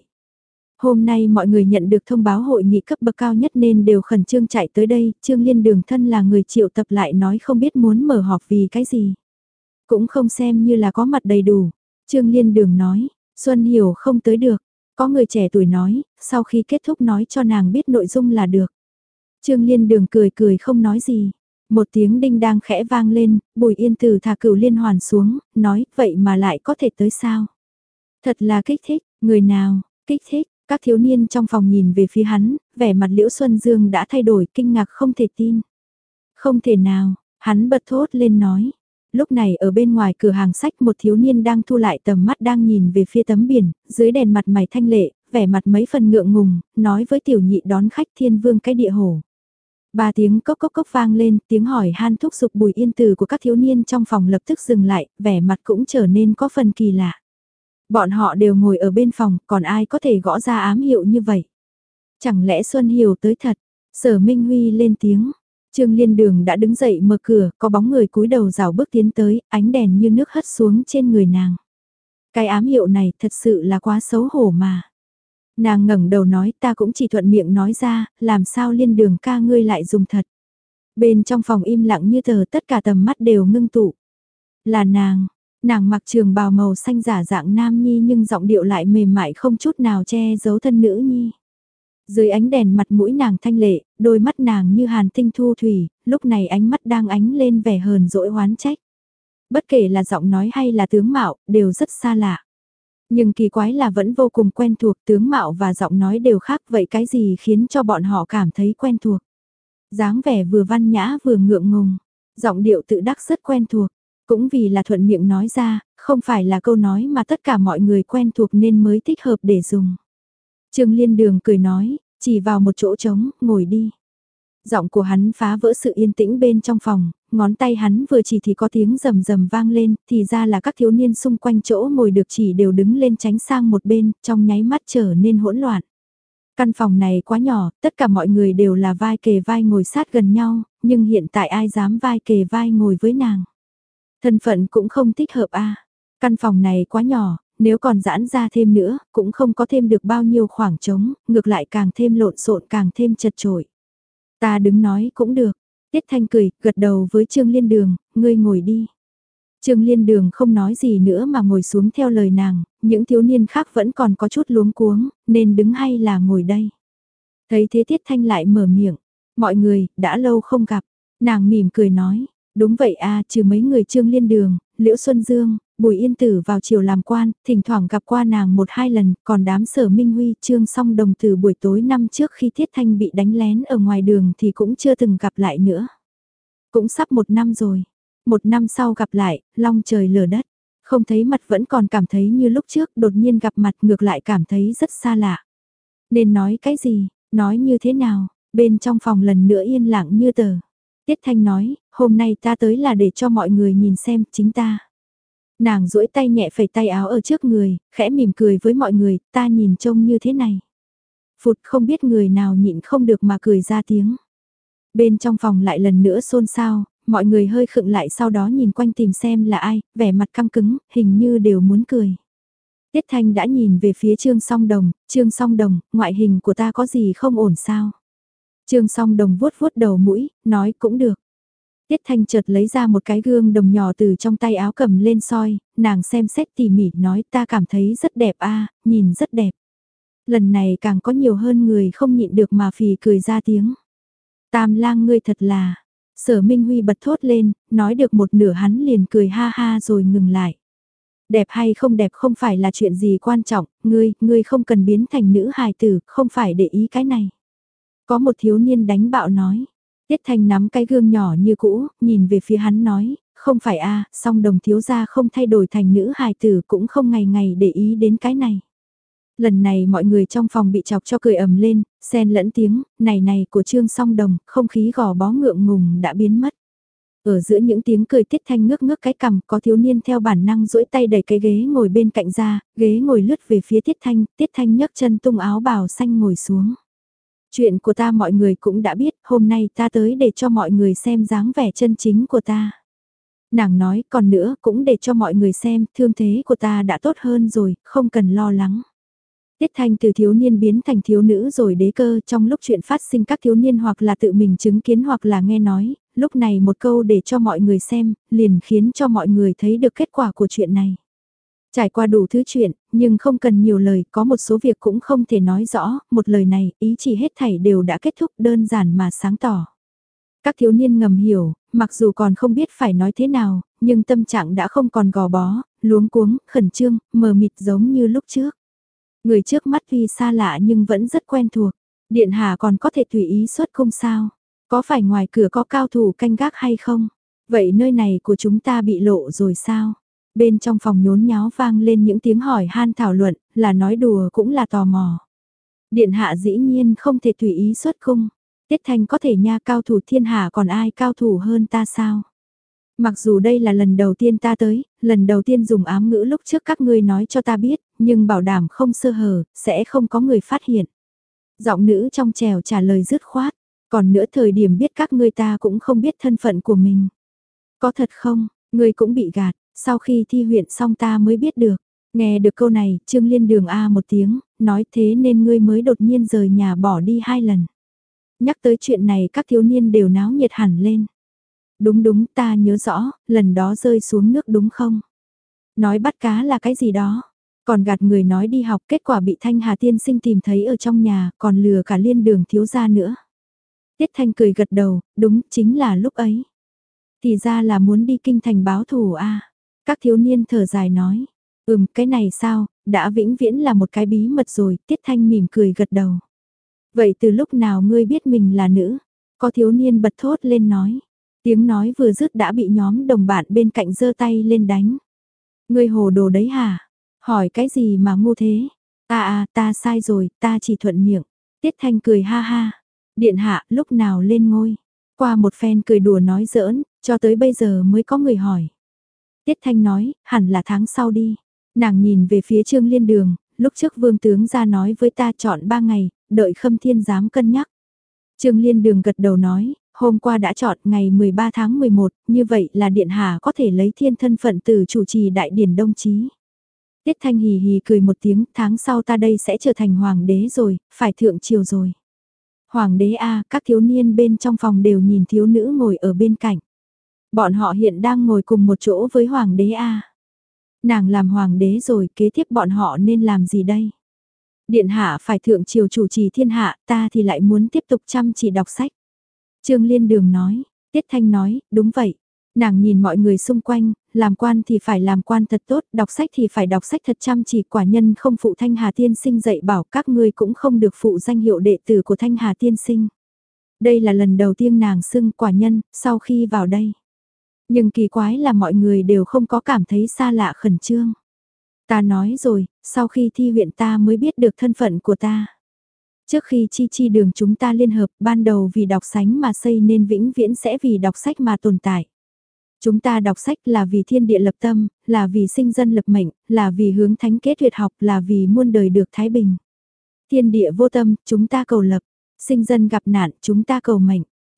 Hôm nay mọi người nhận được thông báo hội nghị cấp bậc cao nhất nên đều khẩn trương chạy tới đây, Trương Liên Đường thân là người triệu tập lại nói không biết muốn mở họp vì cái gì. Cũng không xem như là có mặt đầy đủ. Trương Liên Đường nói, Xuân Hiểu không tới được. Có người trẻ tuổi nói, sau khi kết thúc nói cho nàng biết nội dung là được. Trương Liên Đường cười cười không nói gì. Một tiếng đinh đang khẽ vang lên, Bùi Yên Tử thả Cửu Liên Hoàn xuống, nói vậy mà lại có thể tới sao. Thật là kích thích, người nào, kích thích. Các thiếu niên trong phòng nhìn về phía hắn, vẻ mặt Liễu Xuân Dương đã thay đổi, kinh ngạc không thể tin. Không thể nào, hắn bật thốt lên nói. Lúc này ở bên ngoài cửa hàng sách một thiếu niên đang thu lại tầm mắt đang nhìn về phía tấm biển, dưới đèn mặt mày thanh lệ, vẻ mặt mấy phần ngượng ngùng, nói với Tiểu Nhị đón khách Thiên Vương cái địa hổ. Ba tiếng cốc cốc cốc vang lên, tiếng hỏi han thúc giục Bùi Yên Tử của các thiếu niên trong phòng lập tức dừng lại, vẻ mặt cũng trở nên có phần kỳ lạ. Bọn họ đều ngồi ở bên phòng, còn ai có thể gõ ra ám hiệu như vậy? Chẳng lẽ Xuân Hiểu tới thật? Sở Minh Huy lên tiếng. Trương Liên Đường đã đứng dậy mở cửa, có bóng người cúi đầu rảo bước tiến tới, ánh đèn như nước hất xuống trên người nàng. Cái ám hiệu này thật sự là quá xấu hổ mà. Nàng ngẩng đầu nói ta cũng chỉ thuận miệng nói ra, làm sao Liên Đường ca ngươi lại dùng thật. Bên trong phòng im lặng như tờ tất cả tầm mắt đều ngưng tụ. Là nàng. Nàng mặc trường bào màu xanh giả dạng nam nhi nhưng giọng điệu lại mềm mại không chút nào che giấu thân nữ nhi. Dưới ánh đèn mặt mũi nàng thanh lệ, đôi mắt nàng như hàn tinh thu thủy, lúc này ánh mắt đang ánh lên vẻ hờn dỗi oán trách. Bất kể là giọng nói hay là tướng mạo, đều rất xa lạ. Nhưng kỳ quái là vẫn vô cùng quen thuộc, tướng mạo và giọng nói đều khác, vậy cái gì khiến cho bọn họ cảm thấy quen thuộc? Dáng vẻ vừa văn nhã vừa ngượng ngùng, giọng điệu tự đắc rất quen thuộc. Cũng vì là thuận miệng nói ra, không phải là câu nói mà tất cả mọi người quen thuộc nên mới thích hợp để dùng. Trương Liên Đường cười nói, chỉ vào một chỗ trống, ngồi đi. Giọng của hắn phá vỡ sự yên tĩnh bên trong phòng, ngón tay hắn vừa chỉ thì có tiếng rầm rầm vang lên, thì ra là các thiếu niên xung quanh chỗ ngồi được chỉ đều đứng lên tránh sang một bên, trong nháy mắt trở nên hỗn loạn. Căn phòng này quá nhỏ, tất cả mọi người đều là vai kề vai ngồi sát gần nhau, nhưng hiện tại ai dám vai kề vai ngồi với nàng. Thân phận cũng không thích hợp a. Căn phòng này quá nhỏ, nếu còn giãn ra thêm nữa, cũng không có thêm được bao nhiêu khoảng trống, ngược lại càng thêm lộn xộn càng thêm chật chội. Ta đứng nói cũng được. Tiết Thanh cười, gật đầu với Trương Liên Đường, ngươi ngồi đi. Trương Liên Đường không nói gì nữa mà ngồi xuống theo lời nàng, những thiếu niên khác vẫn còn có chút luống cuống, nên đứng hay là ngồi đây. Thấy thế Tiết Thanh lại mở miệng, mọi người, đã lâu không gặp. Nàng mỉm cười nói. Đúng vậy à, trừ mấy người Trương Liên Đường, Liễu Xuân Dương, Bùi Yên Tử vào chiều làm quan, thỉnh thoảng gặp qua nàng một hai lần, còn đám Sở Minh Huy, Trương Song Đồng từ buổi tối năm trước khi Thiết Thanh bị đánh lén ở ngoài đường thì cũng chưa từng gặp lại nữa. Cũng sắp một năm rồi, một năm sau gặp lại, long trời lở đất, không thấy mặt vẫn còn cảm thấy như lúc trước, đột nhiên gặp mặt ngược lại cảm thấy rất xa lạ. Nên nói cái gì, nói như thế nào, bên trong phòng lần nữa yên lặng như tờ. Tiết Thanh nói, hôm nay ta tới là để cho mọi người nhìn xem chính ta. Nàng duỗi tay nhẹ phẩy tay áo ở trước người, khẽ mỉm cười với mọi người, ta nhìn trông như thế này. Phụt không biết người nào nhịn không được mà cười ra tiếng. Bên trong phòng lại lần nữa xôn xao, mọi người hơi khựng lại sau đó nhìn quanh tìm xem là ai, vẻ mặt căng cứng, hình như đều muốn cười. Tiết Thanh đã nhìn về phía Trương Song Đồng, Trương Song Đồng, ngoại hình của ta có gì không ổn sao? Trương Song Đồng vuốt vuốt đầu mũi, nói cũng được. Tiết Thanh chợt lấy ra một cái gương đồng nhỏ từ trong tay áo cầm lên soi, nàng xem xét tỉ mỉ nói ta cảm thấy rất đẹp a, nhìn rất đẹp. Lần này càng có nhiều hơn người không nhịn được mà phì cười ra tiếng. Tam lang ngươi thật là, Sở Minh Huy bật thốt lên, nói được một nửa hắn liền cười ha ha rồi ngừng lại. Đẹp hay không đẹp không phải là chuyện gì quan trọng, ngươi, ngươi không cần biến thành nữ hài tử, không phải để ý cái này. Có một thiếu niên đánh bạo nói. Tiết Thanh nắm cái gương nhỏ như cũ, nhìn về phía hắn nói, không phải a, song Đồng thiếu gia không thay đổi thành nữ hài tử cũng không ngày ngày để ý đến cái này. Lần này mọi người trong phòng bị chọc cho cười ầm lên, xen lẫn tiếng, này này của Trương Song Đồng, không khí gò bó ngượng ngùng đã biến mất. Ở giữa những tiếng cười Tiết Thanh ngước ngước cái cằm, có thiếu niên theo bản năng duỗi tay đẩy cái ghế ngồi bên cạnh ra, ghế ngồi lướt về phía Tiết Thanh, Tiết Thanh nhấc chân tung áo bào xanh ngồi xuống. Chuyện của ta mọi người cũng đã biết, hôm nay ta tới để cho mọi người xem dáng vẻ chân chính của ta. Nàng nói, còn nữa cũng để cho mọi người xem, thương thế của ta đã tốt hơn rồi, không cần lo lắng. Tiết Thanh từ thiếu niên biến thành thiếu nữ rồi đế cơ, trong lúc chuyện phát sinh các thiếu niên hoặc là tự mình chứng kiến hoặc là nghe nói, lúc này một câu để cho mọi người xem, liền khiến cho mọi người thấy được kết quả của chuyện này. Trải qua đủ thứ chuyện, nhưng không cần nhiều lời, có một số việc cũng không thể nói rõ, một lời này, ý chỉ hết thảy đều đã kết thúc đơn giản mà sáng tỏ. Các thiếu niên ngầm hiểu, mặc dù còn không biết phải nói thế nào, nhưng tâm trạng đã không còn gò bó, luống cuống, khẩn trương, mờ mịt giống như lúc trước. Người trước mắt tuy xa lạ nhưng vẫn rất quen thuộc. Điện hạ còn có thể tùy ý xuất cung sao? Có phải ngoài cửa có cao thủ canh gác hay không? Vậy nơi này của chúng ta bị lộ rồi sao? Bên trong phòng nhốn nháo vang lên những tiếng hỏi han thảo luận, là nói đùa cũng là tò mò. Điện hạ dĩ nhiên không thể tùy ý xuất cung. Tiết Thanh có thể nha, cao thủ thiên hạ còn ai cao thủ hơn ta sao? Mặc dù đây là lần đầu tiên ta tới, lần đầu tiên dùng ám ngữ lúc trước các ngươi nói cho ta biết, nhưng bảo đảm không sơ hở, sẽ không có người phát hiện. Giọng nữ trong trèo trả lời dứt khoát, còn nữa thời điểm biết các ngươi ta cũng không biết thân phận của mình. Có thật không, ngươi cũng bị gạt, sau khi thi huyện xong ta mới biết được. Nghe được câu này, Trương Liên Đường a một tiếng, nói thế nên ngươi mới đột nhiên rời nhà bỏ đi hai lần. Nhắc tới chuyện này các thiếu niên đều náo nhiệt hẳn lên. Đúng đúng, ta nhớ rõ, lần đó rơi xuống nước đúng không? Nói bắt cá là cái gì đó, còn gạt người nói đi học, kết quả bị Thanh Hà tiên sinh tìm thấy ở trong nhà, còn lừa cả Liên Đường thiếu gia nữa. Tiết Thanh cười gật đầu, đúng, chính là lúc ấy. Thì ra là muốn đi kinh thành báo thù a. Các thiếu niên thở dài nói, ừm, cái này sao, đã vĩnh viễn là một cái bí mật rồi, Tiết Thanh mỉm cười gật đầu. Vậy từ lúc nào ngươi biết mình là nữ? Có thiếu niên bật thốt lên nói. Tiếng nói vừa dứt đã bị nhóm đồng bạn bên cạnh giơ tay lên đánh. Ngươi hồ đồ đấy hả? Hỏi cái gì mà ngu thế? À à, ta sai rồi, ta chỉ thuận miệng. Tiết Thanh cười ha ha. Điện hạ, lúc nào lên ngôi? Qua một phen cười đùa nói giỡn, cho tới bây giờ mới có người hỏi. Tiết Thanh nói, hẳn là tháng sau đi. Nàng nhìn về phía Trương Liên Đường, lúc trước vương tướng ra nói với ta chọn ba ngày, đợi Khâm Thiên giám cân nhắc. Trương Liên Đường gật đầu nói, hôm qua đã chọn ngày mười ba tháng mười một, như vậy là điện hạ có thể lấy thiên thân phận từ chủ trì đại điển đồng chí. Tiết Thanh hì hì cười một tiếng, tháng sau ta đây sẽ trở thành hoàng đế rồi, phải thượng triều rồi. Hoàng đế a, các thiếu niên bên trong phòng đều nhìn thiếu nữ ngồi ở bên cạnh. Bọn họ hiện đang ngồi cùng một chỗ với hoàng đế a. Nàng làm hoàng đế rồi, kế tiếp bọn họ nên làm gì đây? Điện hạ phải thượng triều chủ trì thiên hạ, ta thì lại muốn tiếp tục chăm chỉ đọc sách. Trương Liên Đường nói, Tiết Thanh nói, đúng vậy. Nàng nhìn mọi người xung quanh, làm quan thì phải làm quan thật tốt, đọc sách thì phải đọc sách thật chăm chỉ, quả nhân không phụ Thanh Hà tiên sinh dạy bảo, các ngươi cũng không được phụ danh hiệu đệ tử của Thanh Hà tiên sinh. Đây là lần đầu tiên nàng xưng quả nhân, sau khi vào đây. Nhưng kỳ quái là mọi người đều không có cảm thấy xa lạ khẩn trương. Ta nói rồi, sau khi thi huyện ta mới biết được thân phận của ta. Trước khi chi chi đường chúng ta liên hợp, ban đầu vì đọc sách mà xây nên vĩnh viễn sẽ vì đọc sách mà tồn tại. Chúng ta đọc sách là vì thiên địa lập tâm, là vì sinh dân lập mệnh, là vì hướng thánh kết tuyệt học, là vì muôn đời được thái bình. Thiên địa vô tâm, chúng ta cầu lập. Sinh dân gặp nạn, chúng ta cầu mệnh.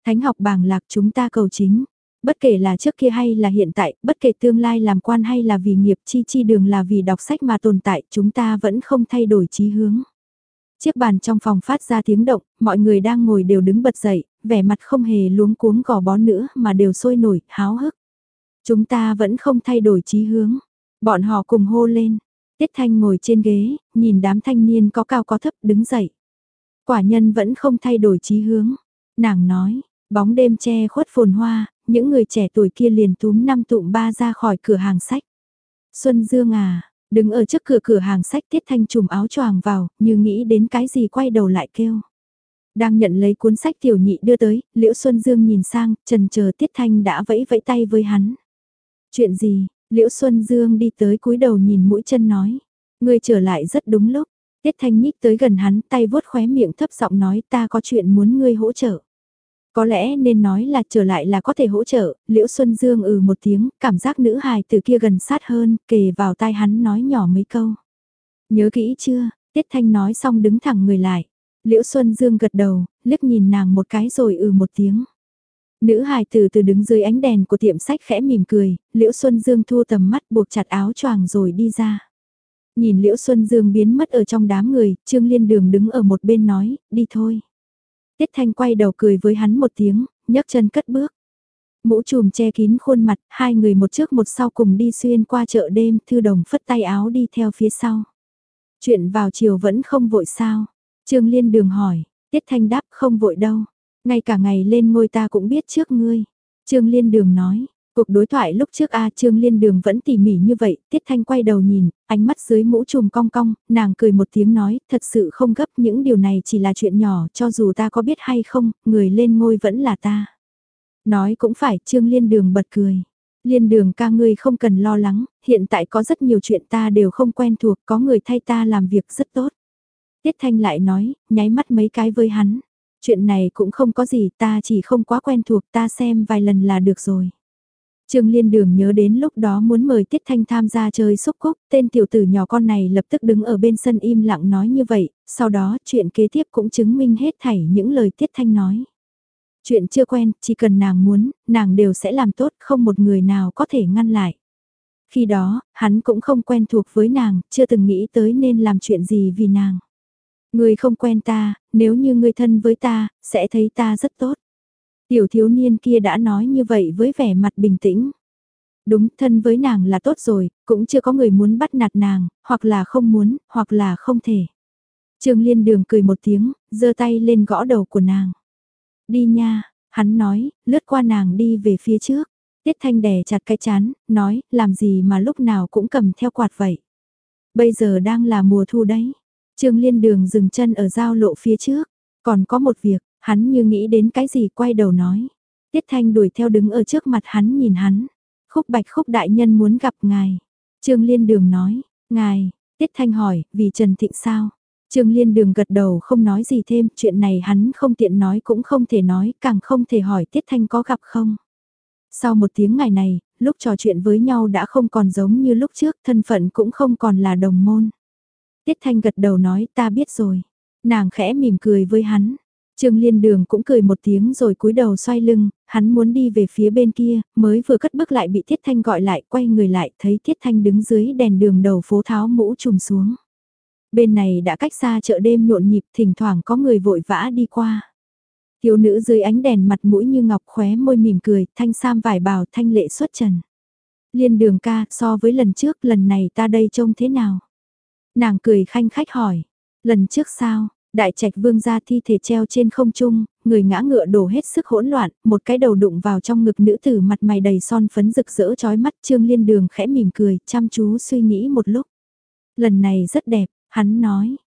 Thánh học bảng lạc chúng ta cầu chính. Bất kể là trước kia hay là hiện tại, bất kể tương lai làm quan hay là vì nghiệp chi chi đường là vì đọc sách mà tồn tại, chúng ta vẫn không thay đổi chí hướng. Chiếc bàn trong phòng phát ra tiếng động, mọi người đang ngồi đều đứng bật dậy, vẻ mặt không hề luống cuống gò bó nữa mà đều sôi nổi, háo hức. Chúng ta vẫn không thay đổi chí hướng. Bọn họ cùng hô lên. Tiết Thanh ngồi trên ghế, nhìn đám thanh niên có cao có thấp đứng dậy. Quả nhân vẫn không thay đổi chí hướng. Nàng nói, bóng đêm che khuất phồn hoa, những người trẻ tuổi kia liền túm năm tụm ba ra khỏi cửa hàng sách. Xuân Dương à, đứng ở trước cửa cửa hàng sách Tiết Thanh trùm áo choàng vào, như nghĩ đến cái gì quay đầu lại kêu. Đang nhận lấy cuốn sách tiểu nhị đưa tới, Liễu Xuân Dương nhìn sang, trần chờ Tiết Thanh đã vẫy vẫy tay với hắn. Chuyện gì, Liễu Xuân Dương đi tới cúi đầu nhìn mũi chân nói. Người trở lại rất đúng lúc. Tiết Thanh nhích tới gần hắn, tay vuốt khóe miệng thấp giọng nói ta có chuyện muốn ngươi hỗ trợ. Có lẽ nên nói là trở lại là có thể hỗ trợ, Liễu Xuân Dương ừ một tiếng, cảm giác nữ hài từ kia gần sát hơn, kề vào tai hắn nói nhỏ mấy câu. Nhớ kỹ chưa, Tiết Thanh nói xong đứng thẳng người lại. Liễu Xuân Dương gật đầu, liếc nhìn nàng một cái rồi ừ một tiếng. Nữ hài từ từ đứng dưới ánh đèn của tiệm sách khẽ mỉm cười, Liễu Xuân Dương thu tầm mắt buộc chặt áo choàng rồi đi ra. Nhìn Liễu Xuân Dương biến mất ở trong đám người, Trương Liên Đường đứng ở một bên nói, đi thôi. Tiết Thanh quay đầu cười với hắn một tiếng, nhấc chân cất bước. Mũ trùm che kín khuôn mặt, hai người một trước một sau cùng đi xuyên qua chợ đêm, Thư Đồng phất tay áo đi theo phía sau. Chuyện vào chiều vẫn không vội sao? Trương Liên Đường hỏi, Tiết Thanh đáp không vội đâu. Ngay cả ngày lên ngôi ta cũng biết trước ngươi. Trương Liên Đường nói, cuộc đối thoại lúc trước A Trương Liên Đường vẫn tỉ mỉ như vậy, Tiết Thanh quay đầu nhìn, ánh mắt dưới mũ trùm cong cong, nàng cười một tiếng nói, thật sự không gấp những điều này chỉ là chuyện nhỏ, cho dù ta có biết hay không, người lên ngôi vẫn là ta. Nói cũng phải, Trương Liên Đường bật cười. Liên Đường ca ngươi không cần lo lắng, hiện tại có rất nhiều chuyện ta đều không quen thuộc, có người thay ta làm việc rất tốt. Tiết Thanh lại nói, nháy mắt mấy cái với hắn. Chuyện này cũng không có gì, ta chỉ không quá quen thuộc, ta xem vài lần là được rồi. Trương Liên Đường nhớ đến lúc đó muốn mời Tiết Thanh tham gia chơi xúc cúc, tên tiểu tử nhỏ con này lập tức đứng ở bên sân im lặng nói như vậy, sau đó chuyện kế tiếp cũng chứng minh hết thảy những lời Tiết Thanh nói. Chuyện chưa quen, chỉ cần nàng muốn, nàng đều sẽ làm tốt, không một người nào có thể ngăn lại. Khi đó, hắn cũng không quen thuộc với nàng, chưa từng nghĩ tới nên làm chuyện gì vì nàng. Ngươi không quen ta, nếu như ngươi thân với ta, sẽ thấy ta rất tốt. Tiểu thiếu niên kia đã nói như vậy với vẻ mặt bình tĩnh. Đúng, thân với nàng là tốt rồi, cũng chưa có người muốn bắt nạt nàng, hoặc là không muốn, hoặc là không thể. Trương Liên Đường cười một tiếng, giơ tay lên gõ đầu của nàng. Đi nha, hắn nói, lướt qua nàng đi về phía trước. Tiết Thanh đè chặt cái chán, nói, làm gì mà lúc nào cũng cầm theo quạt vậy. Bây giờ đang là mùa thu đấy. Trương Liên Đường dừng chân ở giao lộ phía trước. Còn có một việc, hắn như nghĩ đến cái gì quay đầu nói. Tiết Thanh đuổi theo đứng ở trước mặt hắn nhìn hắn. Khúc Bạch Khúc đại nhân muốn gặp ngài. Trương Liên Đường nói, ngài, Tiết Thanh hỏi, vì Trần Thịnh sao? Trương Liên Đường gật đầu không nói gì thêm, chuyện này hắn không tiện nói cũng không thể nói, càng không thể hỏi Tiết Thanh có gặp không. Sau một tiếng ngày này, lúc trò chuyện với nhau đã không còn giống như lúc trước, thân phận cũng không còn là đồng môn. Tiết Thanh gật đầu nói ta biết rồi. Nàng khẽ mỉm cười với hắn. Trương Liên Đường cũng cười một tiếng rồi cúi đầu xoay lưng, hắn muốn đi về phía bên kia, mới vừa cất bước lại bị Tiết Thanh gọi lại, quay người lại thấy Tiết Thanh đứng dưới đèn đường đầu phố tháo mũ trùm xuống. Bên này đã cách xa chợ đêm nhộn nhịp, thỉnh thoảng có người vội vã đi qua. Thiếu nữ dưới ánh đèn mặt mũi như ngọc khóe môi mỉm cười, thanh sam vải bào thanh lệ xuất trần. Liên Đường ca, so với lần trước, lần này ta đây trông thế nào? Nàng cười khanh khách hỏi, lần trước sao? Đại trạch vương gia thi thể treo trên không trung, người ngã ngựa đổ hết sức hỗn loạn, một cái đầu đụng vào trong ngực nữ tử mặt mày đầy son phấn rực rỡ chói mắt. Trương Liên Đường khẽ mỉm cười, chăm chú suy nghĩ một lúc. Lần này rất đẹp, hắn nói,